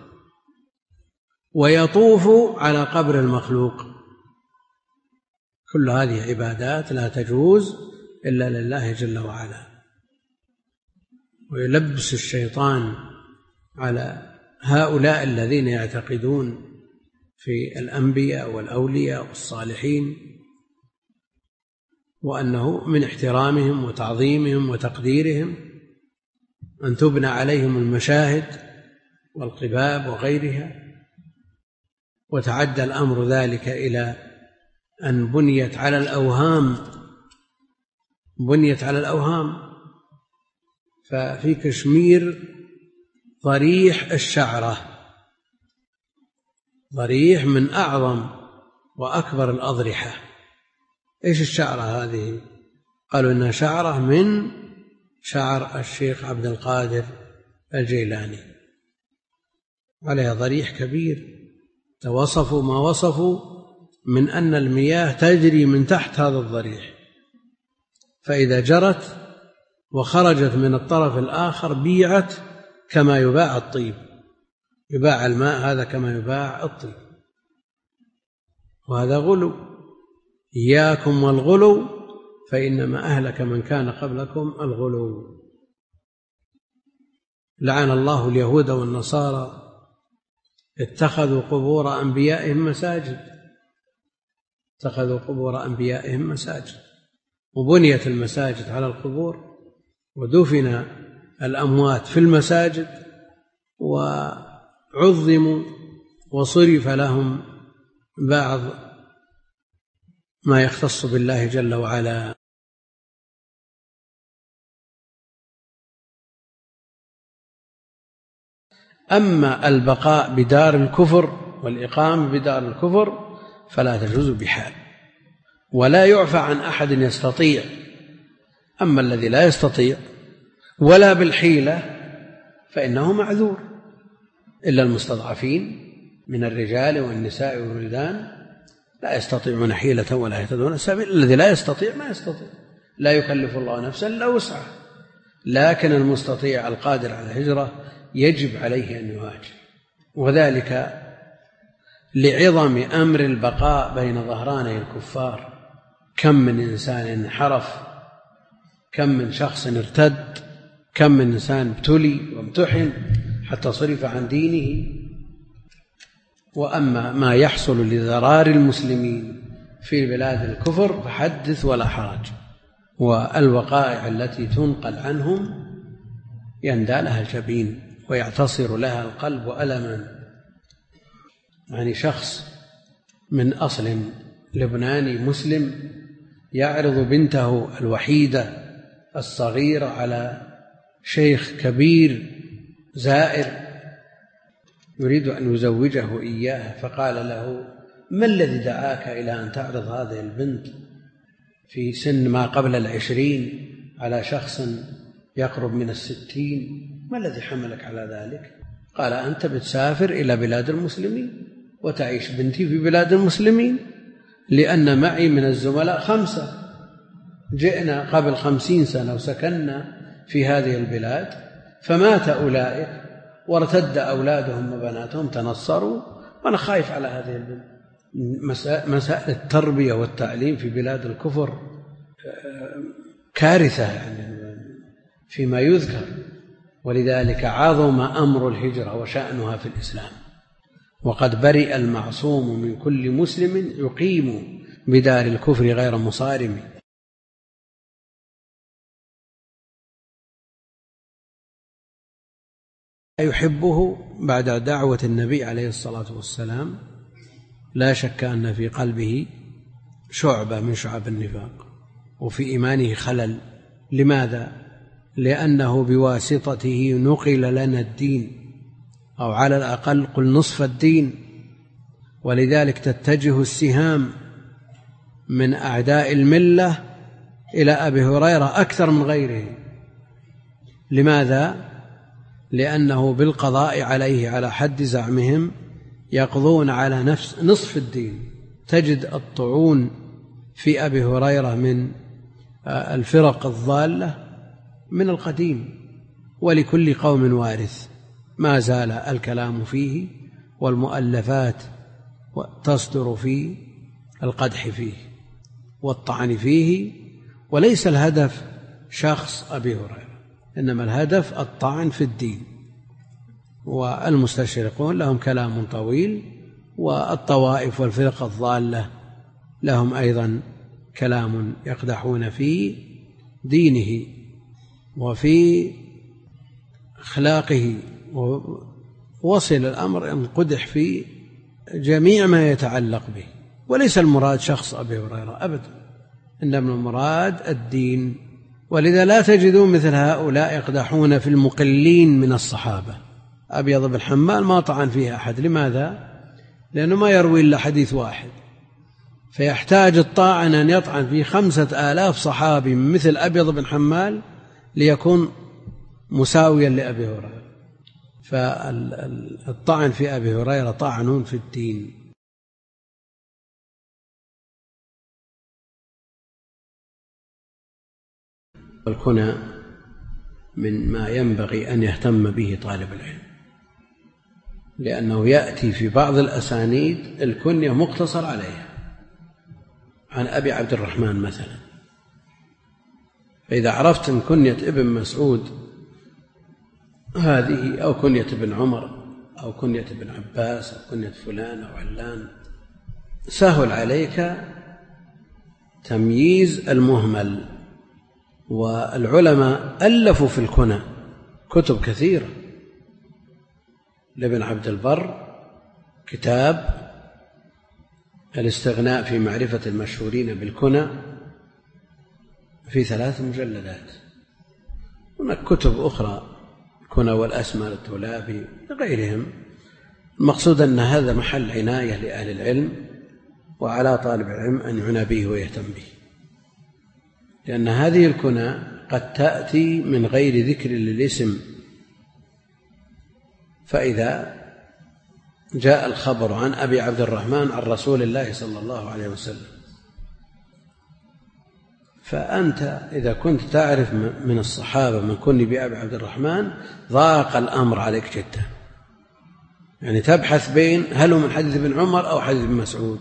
Speaker 1: ويطوف على قبر المخلوق، كل هذه عبادات لا تجوز إلا لله جل وعلا. ويلبس الشيطان على هؤلاء الذين يعتقدون في الأنبياء والأولياء والصالحين وأنه من احترامهم وتعظيمهم وتقديرهم أن تبنى عليهم المشاهد والقباب وغيرها، وتعدى الأمر ذلك إلى أن بنيت على الأوهام بنيت على الأوهام ففي كشمير ضريح الشعرة، ضريح من أعظم وأكبر الأضرحة. إيش الشعرة هذه؟ قالوا إنها شعرة من شعر الشيخ عبد القادر الجيلاني، عليها ضريح كبير، توصفوا ما وصفوا من أن المياه تجري من تحت هذا الضريح، فإذا جرت وخرجت من الطرف الآخر بيعت كما يباع الطيب، يباع الماء هذا كما يباع الطيب، وهذا غلو. إياكم والغلو فإنما أهلك من كان قبلكم الغلو. لعن الله اليهود والنصارى اتخذوا قبور أنبيائهم مساجد اتخذوا قبور أنبيائهم مساجد وبنيت المساجد على القبور، ودفن الأموات في المساجد، وعظموا وصرف لهم بعض ما يختص بالله جل وعلا. أما البقاء بدار الكفر والإقامة بدار الكفر فلا تجوز بحال، ولا يعفى عن أحد يستطيع. أما الذي لا يستطيع ولا بالحيلة فإنه معذور، إلا المستضعفين من الرجال والنساء والولدان لا يستطيعون حيلة ولا يهتدون سبيلا. الذي لا يستطيع ما يستطيع، لا يكلف الله نفسا إلا وسعها، لكن المستطيع القادر على الهجرة يجب عليه أن يهاجر، وذلك لعظم أمر البقاء بين ظهراني الكفار. كم من إنسان انحرف، كم من شخص ارتد، كم من إنسان ابتلي وامتحن حتى صرف عن دينه. وأما ما يحصل لضرار المسلمين في بلاد الكفر فحدث ولا حرج، والوقائع التي تنقل عنهم يندى لها الجبين ويعتصر لها القلب ألما. يعني شخص من أصل لبناني مسلم يعرض بنته الوحيدة الصغيرة على شيخ كبير زائر يريد أن يزوجه إياها، فقال له: ما الذي دعاك إلى أن تعرض هذه البنت في سن ما قبل العشرين على شخص يقرب من الستين؟ ما الذي حملك على ذلك؟ قال: أنت بتسافر إلى بلاد المسلمين وتعيش بنتي في بلاد المسلمين، لأن معي من الزملاء خمسة جئنا قبل خمسين سنة وسكننا في هذه البلاد، فمات أولئك وارتد أولادهم وبناتهم تنصروا، وأنا خايف على هذه البنت. مسائل التربية والتعليم في بلاد الكفر كارثة يعني فيما يذكر، ولذلك عظم أمر الهجرة وشأنها في الإسلام. وقد برئ المعصوم من كل مسلم يقيم بدار الكفر غير مصارم. يحبه بعد دعوة النبي عليه الصلاة والسلام لا شك أن في قلبه شعبة من شعب النفاق وفي إيمانه خلل. لماذا؟ لأنه بواسطته نقل لنا الدين، أو على الأقل قل نصف الدين، ولذلك تتجه السهام من أعداء الملة إلى أبي هريرة أكثر من غيره. لماذا؟ لأنه بالقضاء عليه على حد زعمهم يقضون على نفس نصف الدين. تجد الطعون في أبي هريرة من الفرق الضالة من القديم، ولكل قوم وارث، ما زال الكلام فيه والمؤلفات تصدر في القدح فيه والطعن فيه، وليس الهدف شخص أبي هريرة، إنما الهدف الطعن في الدين. والمستشرقون لهم كلام طويل، والطوائف والفرق الضالة لهم أيضا كلام يقدحون في دينه وفي أخلاقه، ووصل الأمر أن قدح في جميع ما يتعلق به. وليس المراد شخص أبي هريرة أبدا، إنما المراد الدين. ولذا لا تجدون مثل هؤلاء يقدحون في المقلين من الصحابة. أبيض بن حمال ما طعن فيه أحد. لماذا؟ لأنه ما يروي إلا حديث واحد، فيحتاج الطاعن أن يطعن في خمسة آلاف صحابي مثل أبيض بن حمال ليكون مساويا لأبي هريرة. فالطعن في أبي هريرة طعن في الدين. الكنى من ما ينبغي أن يهتم به طالب العلم، لأنه يأتي في بعض الأسانيد الكنية مقتصر عليها، عن أبي عبد الرحمن مثلا. فإذا عرفت أن كنية ابن مسعود هذه، أو كنية ابن عمر، أو كنية ابن عباس، أو كنية فلان أو علان، سهل عليك تمييز المهمل. والعلماء ألفوا في الكنى كتب كثيرة. لابن عبد البر كتاب الاستغناء في معرفة المشهورين بالكنى في ثلاث مجلدات. هناك كتب أخرى، الكنى والأسماء للطلابي وغيرهم. المقصود أن هذا محل عناية لأهل العلم وعلى طالب العلم أن يعنى به ويهتم به، لأن هذه الكنى قد تأتي من غير ذكر للاسم، فإذا جاء الخبر عن أبي عبد الرحمن عن رسول الله صلى الله عليه وسلم، فأنت إذا كنت تعرف من الصحابة من كن بأبي عبد الرحمن ضاق الأمر عليك جدا، يعني تبحث بين هل هو من حديث ابن عمر أو حديث ابن مسعود.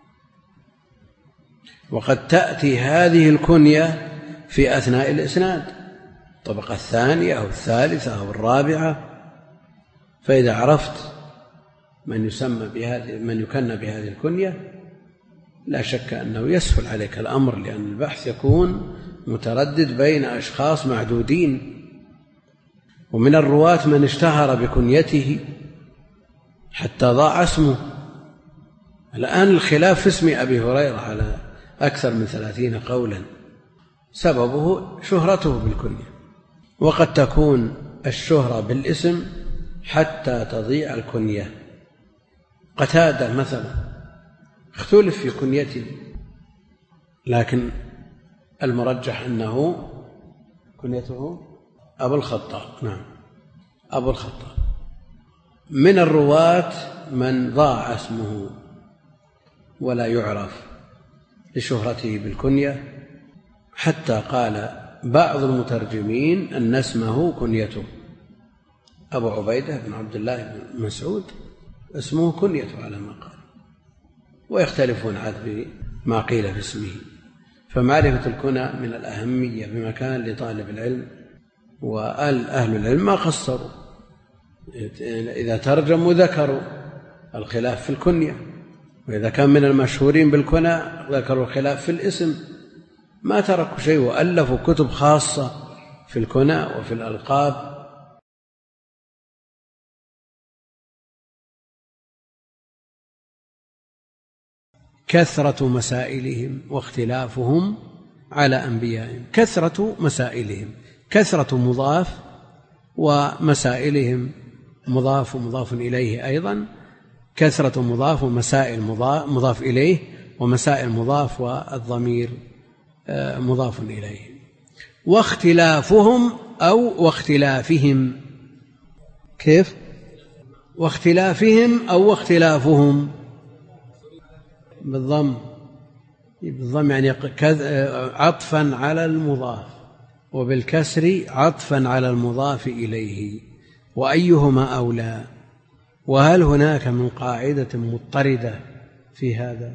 Speaker 1: وقد تأتي هذه الكنية في أثناء الإسناد، الطبقة الثانية أو الثالثة أو الرابعة، فإذا عرفت من يسمى بهذه من يكنى بهذه الكنية لا شك أنه يسهل عليك الأمر، لأن البحث يكون متردد بين أشخاص معدودين. ومن الرواة من اشتهر بكنيته حتى ضاع اسمه. الآن الخلاف في اسم أبي هريرة على أكثر من ثلاثين قولا، سببه شهرته بالكنية، وقد تكون الشهرة بالاسم حتى تضيع الكنية. قتادة مثلا اختلف في كنيته، لكن المرجح أنه كنيته أبو الخطاب. نعم أبو الخطاب. من الرواة من ضاع اسمه ولا يعرف لشهرته بالكنية، حتى قال بعض المترجمين أن اسمه كنيته. أبو عبيدة بن عبد الله بن مسعود اسمه كنيته على ما قال، ويختلفون عاد بما قيل في اسمه. فمعرفة الكنى من الأهمية بمكان لطالب العلم، وأهل العلم ما قصروا، إذا ترجموا ذكروا الخلاف في الكنية، وإذا كان من المشهورين بالكنى ذكروا الخلاف في الاسم، ما تركوا شيء، وألفوا كتب خاصة في الكنى وفي الألقاب. كثرة مسائلهم واختلافهم على أنبيائهم. كثرة مسائلهم، كثرة مضاف، ومسائلهم مضاف ومضاف إليه أيضا. كثرة مضاف ومسائل مضاف إليه، ومسائل مضاف والضمير مضاف إليه. واختلافهم أو واختلافهم. كيف؟ واختلافهم أو واختلافهم بالضم، بالضم يعني عطفا على المضاف، وبالكسر عطفا على المضاف إليه، وأيهما أولى. وهل هناك من قاعدة مضطردة في هذا؟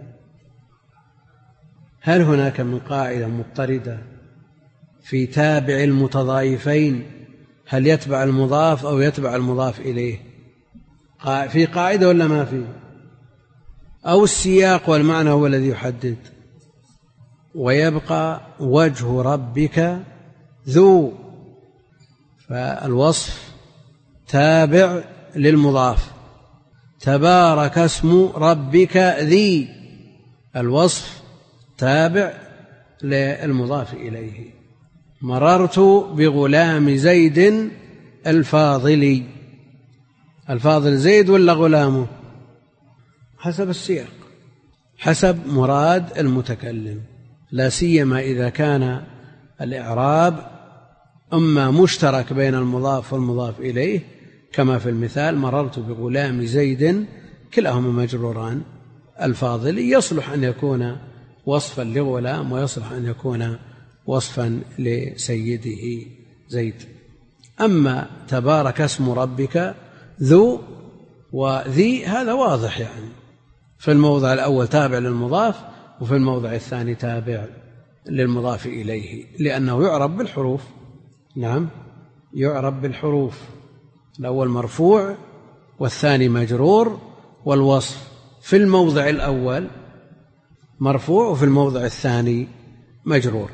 Speaker 1: هل هناك من قاعدة مضطردة في تابع المتضايفين؟ هل يتبع المضاف أو يتبع المضاف إليه؟ في قاعدة ولا ما في؟ أو السياق والمعنى هو الذي يحدد؟ ويبقى وجه ربك ذو، فالوصف تابع للمضاف. تبارك اسم ربك ذي، الوصف تابع للمضاف إليه. مررت بغلام زيد الفاضل. الفاضل زيد ولا غلامه؟ حسب السياق، حسب مراد المتكلم، لا سيما إذا كان الإعراب أما مشترك بين المضاف والمضاف إليه، كما في المثال مررت بغلام زيد، كلاهما مجروران. الفاضل يصلح أن يكون وصفا لغلام، ويصلح أن يكون وصفا لسيده زيد. أما تبارك اسم ربك ذو وذي هذا واضح، يعني في الموضع الأول تابع للمضاف، وفي الموضع الثاني تابع للمضاف إليه، لأنه يعرب بالحروف. نعم يعرب بالحروف، الأول مرفوع والثاني مجرور، والوصف في الموضع الأول مرفوع وفي الموضع الثاني مجرور.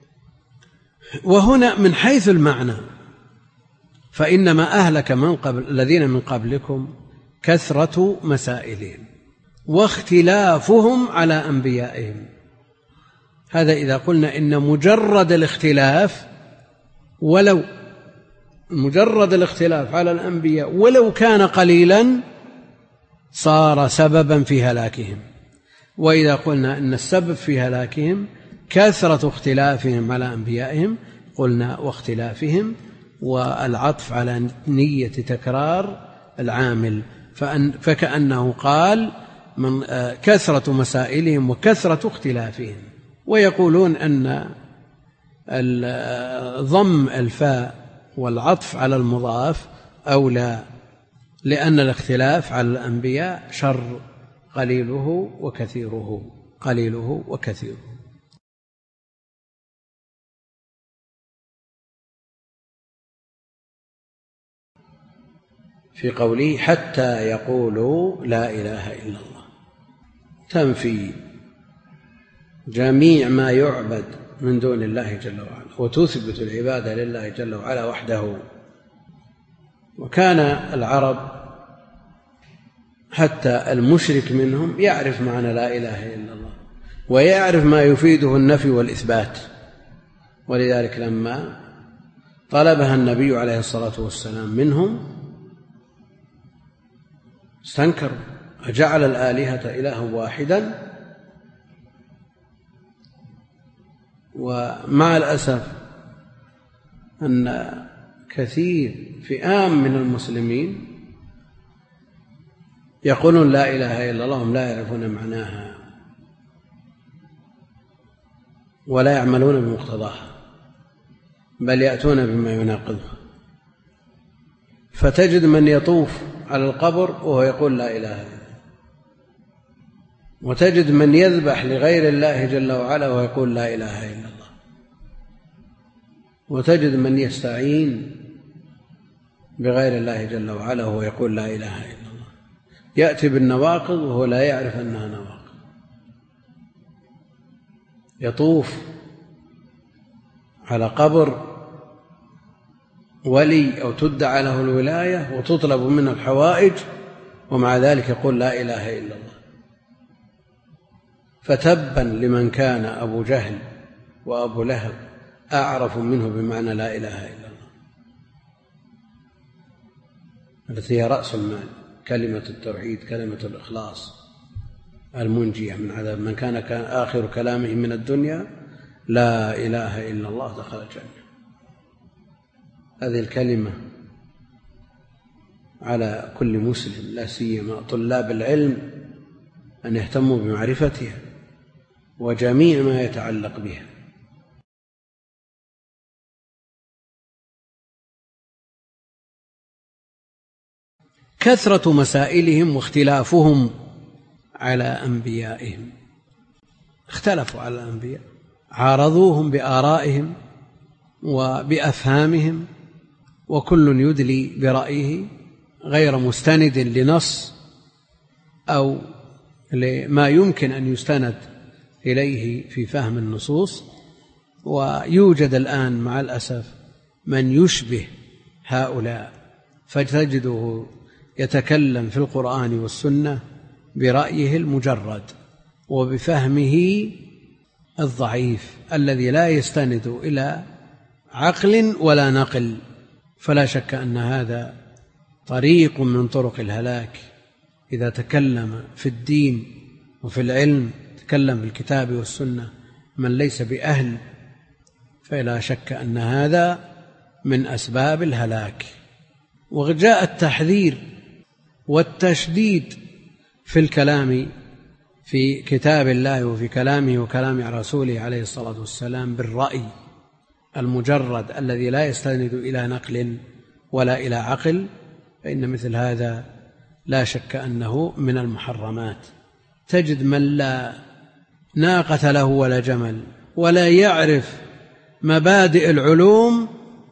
Speaker 1: وهنا من حيث المعنى فإنما أهلك من قبل الذين من قبلكم كثرة مسائلهم واختلافهم على أنبيائهم. هذا إذا قلنا إن مجرد الاختلاف، ولو مجرد الاختلاف على الأنبياء ولو كان قليلا، صار سببا في هلاكهم. وإذا قلنا أن السبب في هلاكهم كثرة اختلافهم على أنبيائهم قلنا واختلافهم، والعطف على نية تكرار العامل، فكأنه قال من كثرة مسائلهم وكثرة اختلافهم. ويقولون أن ضم الفاء والعطف على المضاف أولى، لأن الاختلاف على الأنبياء شر قليله وكثيره قليله وكثيره. في قوله حتى يقولوا لا إله إلا الله تنفي جميع ما يعبد من دون الله جل وعلا، وتثبت العبادة لله جل وعلا وحده. وكان العرب حتى المشرك منهم يعرف معنى لا إله إلا الله ويعرف ما يفيده النفي والإثبات، ولذلك لما طلبها النبي عليه الصلاة والسلام منهم استنكروا، أجعل الآلهة إلها واحدا. ومع الأسف أن كثير فئام من المسلمين يقولون لا إله إلا الله هم لا يعرفون معناها ولا يعملون بمقتضاها، بل يأتون بما يناقضها. فتجد من يطوف على القبر وهو يقول لا إله إلا الله، وتجد من يذبح لغير الله جل وعلا ويقول لا إله إلا الله، وتجد من يستعين بغير الله جل وعلا وهو يقول لا إله إلا الله، يأتي بالنواقض وهو لا يعرف أنها نواقض، يطوف على قبر ولي أو تدعى له الولاية وتطلب منه الحوائج ومع ذلك يقول لا إله إلا الله. فتبا لمن كان أبو جهل وأبو لهب أعرف منه بمعنى لا إله إلا الله، التي هي رأس المال، كلمة التوحيد، كلمة الإخلاص المنجية من عذاب من كان, كان آخر كلامه من الدنيا لا إله إلا الله دخل الجنة. هذه الكلمة على كل مسلم لا سيما طلاب العلم أن يهتموا بمعرفتها وجميع ما يتعلق بها. كثرة مسائلهم واختلافهم على أنبيائهم، اختلفوا على الأنبياء، عارضوهم بآرائهم وبأفهامهم، وكل يدلي برأيه غير مستند لنص أو لما يمكن أن يستند إليه في فهم النصوص. ويوجد الآن مع الأسف من يشبه هؤلاء، فتجده يتكلم في القرآن والسنة برأيه المجرد وبفهمه الضعيف الذي لا يستند إلى عقل ولا نقل. فلا شك أن هذا طريق من طرق الهلاك. إذا تكلم في الدين وفي العلم، تكلم في الكتاب والسنة من ليس بأهل، فلا شك أن هذا من أسباب الهلاك. وجاء التحذير والتشديد في الكلام في كتاب الله وفي كلامه وكلام رسوله عليه الصلاة والسلام بالرأي المجرد الذي لا يستند إلى نقل ولا إلى عقل، فإن مثل هذا لا شك أنه من المحرمات. تجد من لا ناقة له ولا جمل ولا يعرف مبادئ العلوم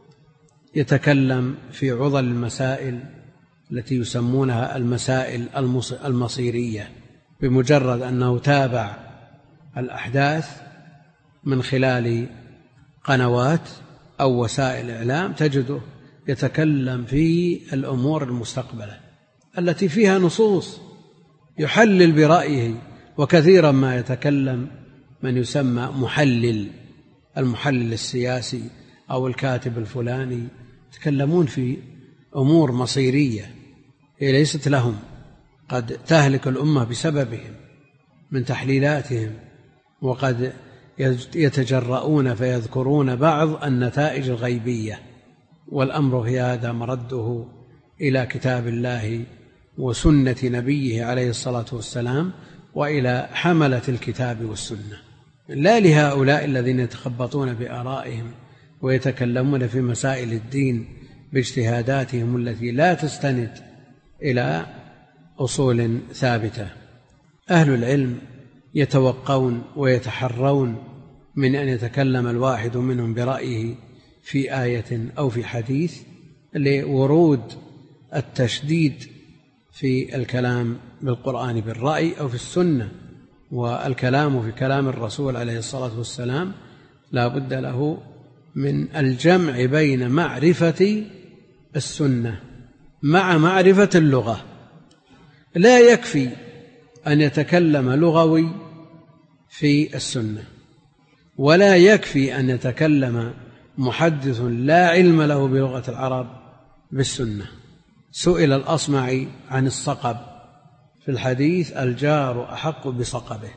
Speaker 1: يتكلم في عضل المسائل التي يسمونها المسائل المصيرية، بمجرد أنه تابع الأحداث من خلال قنوات أو وسائل إعلام تجده يتكلم في الأمور المستقبلة التي فيها نصوص، يحلل برأيه. وكثيرا ما يتكلم من يسمى محلل، المحلل السياسي أو الكاتب الفلاني، يتكلمون في أمور مصيرية هي ليست لهم، قد تهلك الأمة بسببهم. من تحليلاتهم، وقد يتجرؤون فيذكرون بعض النتائج الغيبية، والأمر في هذا مرده إلى كتاب الله وسنة نبيه عليه الصلاة والسلام، وإلى حملة الكتاب والسنة، لا لهؤلاء الذين يتخبطون بآرائهم ويتكلمون في مسائل الدين باجتهاداتهم التي لا تستند إلى أصول ثابتة. أهل العلم يتوقون ويتحرون من أن يتكلم الواحد منهم برأيه في آية أو في حديث لورود التشديد في الكلام بالقرآن بالرأي أو في السنة، والكلام في كلام الرسول عليه الصلاة والسلام لا بد له من الجمع بين معرفة السنة مع معرفة اللغة. لا يكفي أن يتكلم لغوي في السنة، ولا يكفي أن يتكلم محدث لا علم له بلغة العرب بالسنة. سئل الأصمعي عن الصقب في الحديث الجار أحق بصقبه،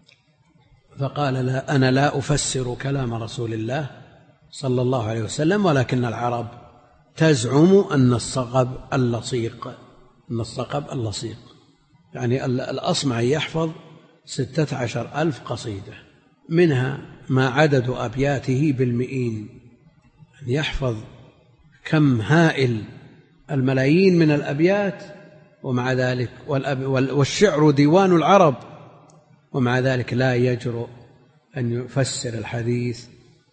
Speaker 1: فقال لا أنا لا أفسر كلام رسول الله صلى الله عليه وسلم، ولكن العرب تزعم أن الصقب اللصيق، أن الصقب اللصيق. يعني الأصمعي يحفظ ستة عشر ألف قصيدة، منها ما عدد أبياته بالمئين، يعني يحفظ كم هائل الملايين من الأبيات، ومع ذلك والشعر ديوان العرب، ومع ذلك لا يجرؤ أن يفسر الحديث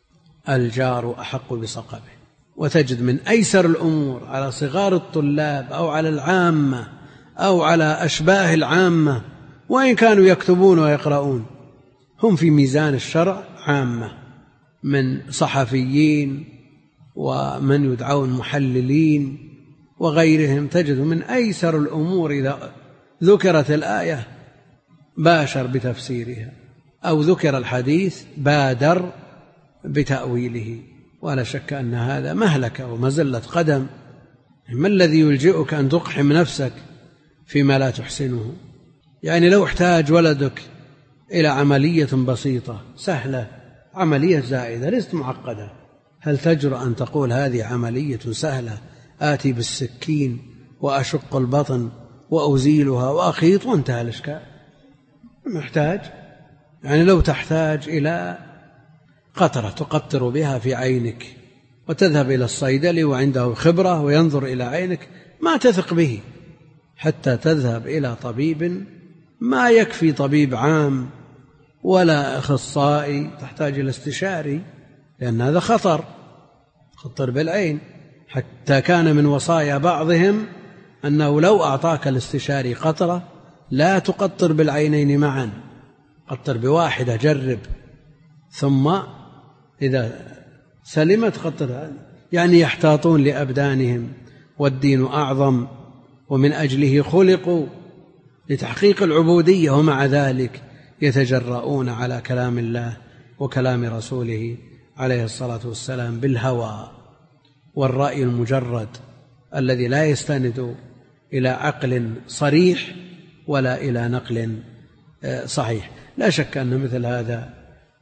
Speaker 1: الجار أحق بصقبه. وتجد من أيسر الأمور على صغار الطلاب أو على العامة أو على أشباه العامة، وإن كانوا يكتبون ويقرؤون، هم في ميزان الشرع عامة، من صحفيين ومن يدعون محللين وغيرهم. تجد من أيسر الأمور إذا ذكرت الآية باشر بتفسيرها، أو ذكر الحديث بادر بتأويله. ولا شك أن هذا مهلكة ومزلة قدم. ما الذي يلجئك أن تقحم نفسك فيما لا تحسنه؟ يعني لو احتاج ولدك إلى عملية بسيطة سهلة، عملية زائدة ليست معقدة، هل تجرؤ أن تقول هذه عملية سهلة، آتي بالسكين وأشق البطن وأزيلها وأخيط وانتهى الإشكال؟ محتاج. يعني لو تحتاج إلى قطرة تقطر بها في عينك، وتذهب إلى الصيدلي وعنده خبرة وينظر إلى عينك، ما تثق به حتى تذهب إلى طبيب. ما يكفي طبيب عام ولا أخصائي، تحتاج إلى استشاري، لأن هذا خطر، خطر بالعين. حتى كان من وصايا بعضهم أنه لو أعطاك الاستشاري قطرة لا تقطر بالعينين معا، قطر بواحدة، جرب، ثم إذا سلمت قطر. يعني يحتاطون لأبدانهم، والدين أعظم، ومن أجله خلقوا لتحقيق العبودية، ومع ذلك يتجرؤون على كلام الله وكلام رسوله عليه الصلاة والسلام بالهوى والرأي المجرد الذي لا يستند إلى عقل صريح ولا إلى نقل صحيح. لا شك أن مثل هذا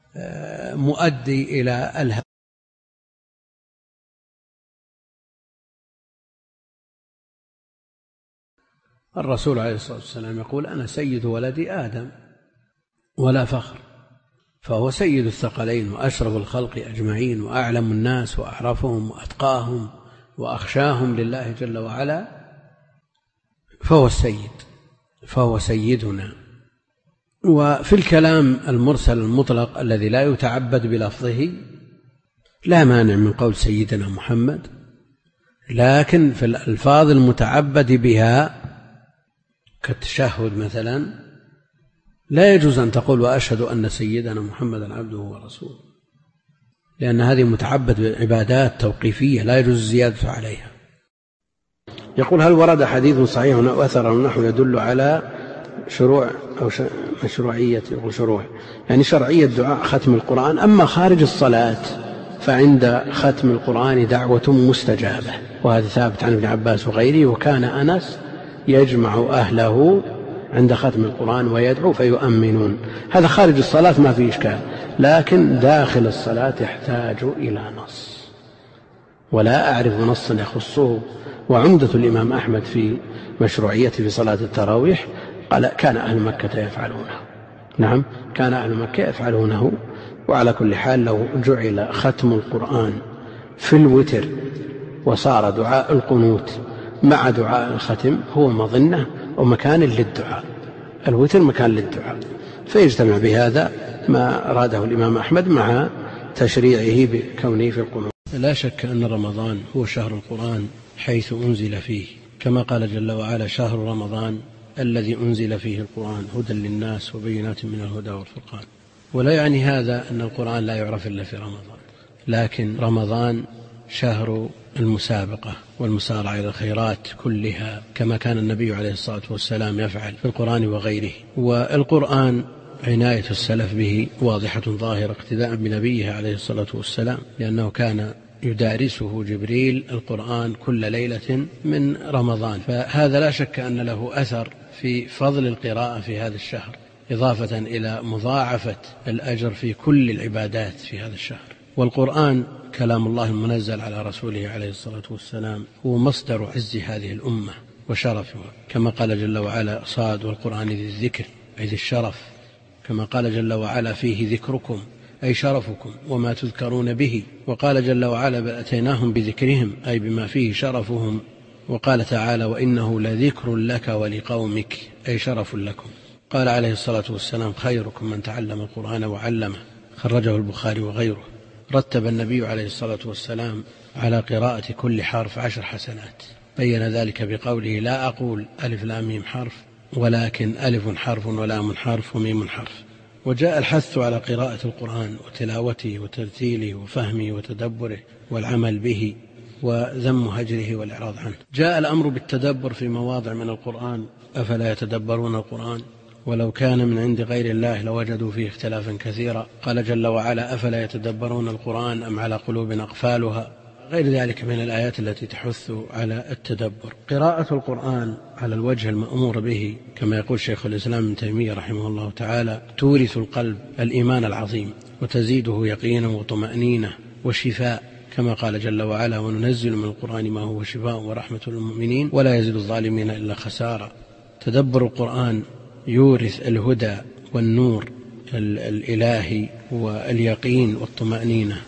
Speaker 1: مؤدي إلى الهوى. الرسول عليه الصلاة والسلام يقول أنا سيد ولد آدم ولا فخر، فهو سيد الثقلين وأشرف الخلق أجمعين، وأعلم الناس وأعرفهم وأتقاهم وأخشاهم لله جل وعلا، فهو السيد، فهو سيدنا. وفي الكلام المرسل المطلق الذي لا يتعبد بلفظه لا مانع من قول سيدنا محمد، لكن في الألفاظ المتعبد بها كالتشهد مثلا لا يجوز أن تقول وأشهد أن سيدنا محمدا عبده ورسوله، لأن هذه متعبد بعبادات توقيفية لا يجوز الزيادة عليها. يقول هل ورد حديث صحيح أو أثر أو نحو يدل على شروع أو مشروعية، يقول شروع يعني شرعية دعاء ختم القرآن، أما خارج الصلاة فعند ختم القرآن دعوة مستجابة، وهذا ثابت عن ابن عباس وغيره. وكان أنس يجمع أهله عند ختم القرآن ويدعو فيؤمنون. هذا خارج الصلاة ما في إشكال، لكن داخل الصلاة يحتاج إلى نص، ولا أعرف نصا يخصه. وعمدة الإمام أحمد في مشروعية في صلاة التراويح قال كان أهل مكة يفعلونه. نعم، كان أهل مكة يفعلونه. وعلى كل حال لو جعل ختم القرآن في الوتر وصار دعاء القنوت مع دعاء الختم هو مظنة ومكان للدعاء، الوتر مكان للدعاء، فيجتمع بهذا ما أراده الإمام أحمد مع تشريعه بكونه في القنوت. لا شك أن رمضان هو شهر القرآن حيث أنزل فيه، كما قال جل وعلا شهر رمضان الذي أنزل فيه القرآن هدى للناس وبينات من الهدى والفرقان. ولا يعني هذا أن القرآن لا يعرف إلا في رمضان، لكن رمضان شهر المسابقة والمسارعة إلى الخيرات كلها، كما كان النبي عليه الصلاة والسلام يفعل في القرآن وغيره. والقرآن عناية السلف به واضحة ظاهرة اقتداء بنبيه عليه الصلاة والسلام، لأنه كان يدارسه جبريل القرآن كل ليلة من رمضان، فهذا لا شك أن له أثر في فضل القراءة في هذا الشهر، إضافة إلى مضاعفة الأجر في كل العبادات في هذا الشهر. والقرآن كلام الله المنزل على رسوله عليه الصلاة والسلام هو مصدر عز هذه الأمة وشرفها، كما قال جل وعلا صاد والقرآن ذي الذكر أي ذي الشرف، كما قال جل وعلا فيه ذكركم أي شرفكم وما تذكرون به. وقال جل وعلا بل أتيناهم بذكرهم أي بما فيه شرفهم. وقال تعالى وإنه لذكر لك ولقومك أي شرف لكم. قال عليه الصلاة والسلام خيركم من تعلم القرآن وعلمه، خرجه البخاري وغيره. رتب النبي عليه الصلاة والسلام على قراءة كل حرف عشر حسنات، بين ذلك بقوله لا أقول ألف لام ميم حرف ولكن ألف حرف ولام حرف وميم حرف. وجاء الحث على قراءة القرآن وتلاوته وترتيله وفهمه وتدبره والعمل به وذم هجره والإعراض عنه. جاء الأمر بالتدبر في مواضع من القرآن أفلا يتدبرون القرآن ولو كان من عند غير الله لوجدوا فيه اختلافا كثيرا. قال جل وعلا أفلا يتدبرون القرآن أم على قلوب أقفالها، غير ذلك من الآيات التي تحث على التدبر. قراءة القرآن على الوجه المأمور به كما يقول شيخ الإسلام ابن تيمية رحمه الله تعالى تورث القلب الإيمان العظيم وتزيده يقينا وطمأنينة وشفاء، كما قال جل وعلا وننزل من القرآن ما هو شفاء ورحمة للمؤمنين ولا يزيد الظالمين إلا خسارا. تدبر القرآن يورث الهدى والنور الإلهي واليقين والطمأنينة.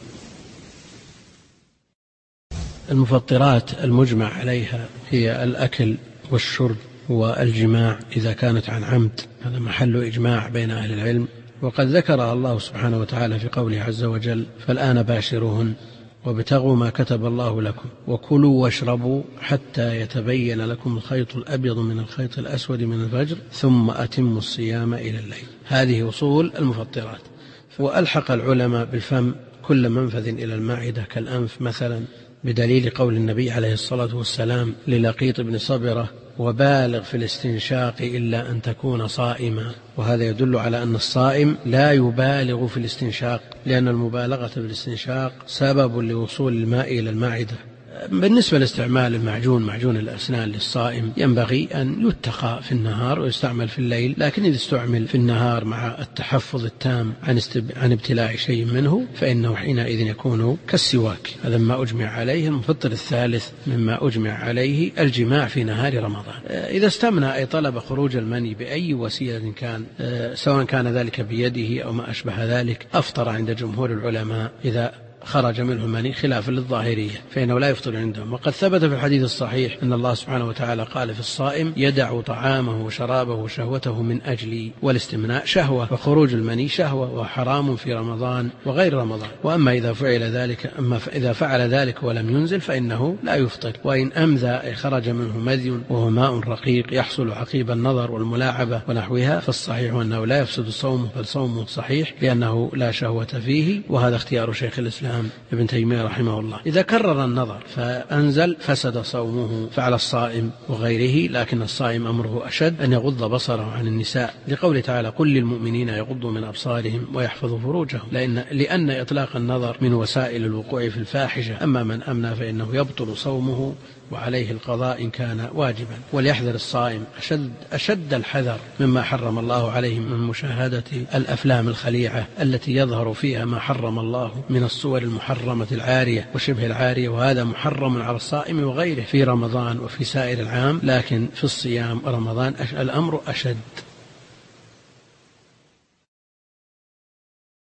Speaker 1: المفطرات المجمع عليها هي الأكل والشرب والجماع إذا كانت عن عمد، هذا محل إجماع بين أهل العلم. وقد ذكرها الله سبحانه وتعالى في قوله عز وجل فالآن باشروهن وابتغوا ما كتب الله لكم وكلوا واشربوا حتى يتبين لكم الخيط الأبيض من الخيط الأسود من الفجر ثم أتموا الصيام إلى الليل. هذه أصول المفطرات. وألحق العلماء بالفم كل منفذ إلى المعدة كالأنف مثلا، بدليل قول النبي عليه الصلاة والسلام للقيط بن صبرة وبالغ في الاستنشاق إلا أن تكون صائما. وهذا يدل على أن الصائم لا يبالغ في الاستنشاق، لأن المبالغة في الاستنشاق سبب لوصول الماء إلى المعدة. بالنسبة لاستعمال المعجون معجون الأسنان للصائم ينبغي أن يتقى في النهار ويستعمل في الليل، لكن إذا استعمل في النهار مع التحفظ التام عن, استب... عن ابتلاع شيء منه فإنه حينئذ يكون كالسواك. هذا ما أجمع عليه. المفطر الثالث مما أجمع عليه الجماع في نهار رمضان. إذا استمنى أي طلب خروج المني بأي وسيلة كان، سواء كان ذلك بيده أو ما أشبه ذلك، أفطر عند جمهور العلماء إذا خرج منه المني خلافا للظاهرية فإنه لا يفطر عندهم. وقد ثبت في الحديث الصحيح أن الله سبحانه وتعالى قال في الصائم يدع طعامه وشرابه وشهوته من أجلي، والاستمناء شهوة وخروج المني شهوة وحرام في رمضان وغير رمضان. وأما إذا فعل ذلك أما إذا فعل ذلك ولم ينزل فإنه لا يفطر. وإن أمذى أي خرج منه مذي وهو ماء رقيق يحصل عقيب النظر والملاعبة ونحوها فالصحيح أنه لا يفسد صومه بل صومه صحيح لأنه لا شهوة فيه. وهذا اختيار شيخ الإسلام الإسلام ابن تيمية رحمه الله. إذا كرر النظر فأنزل فسد صومه فعلى الصائم وغيره، لكن الصائم أمره أشد أن يغض بصره عن النساء، لقوله تعالى قل للمؤمنين يغضوا من أبصارهم ويحفظوا فروجهم، لأن, لأن إطلاق النظر من وسائل الوقوع في الفاحشة. أما من أمنى فإنه يبطل صومه وعليه القضاء إن كان واجبا. وليحذر الصائم أشد, أشد الحذر مما حرم الله عليه من مشاهدة الأفلام الخليعة التي يظهر فيها ما حرم الله من الصور المحرمة العارية وشبه العارية، وهذا محرم على الصائم وغيره في رمضان وفي سائر العام، لكن في الصيام رمضان الأمر أشد.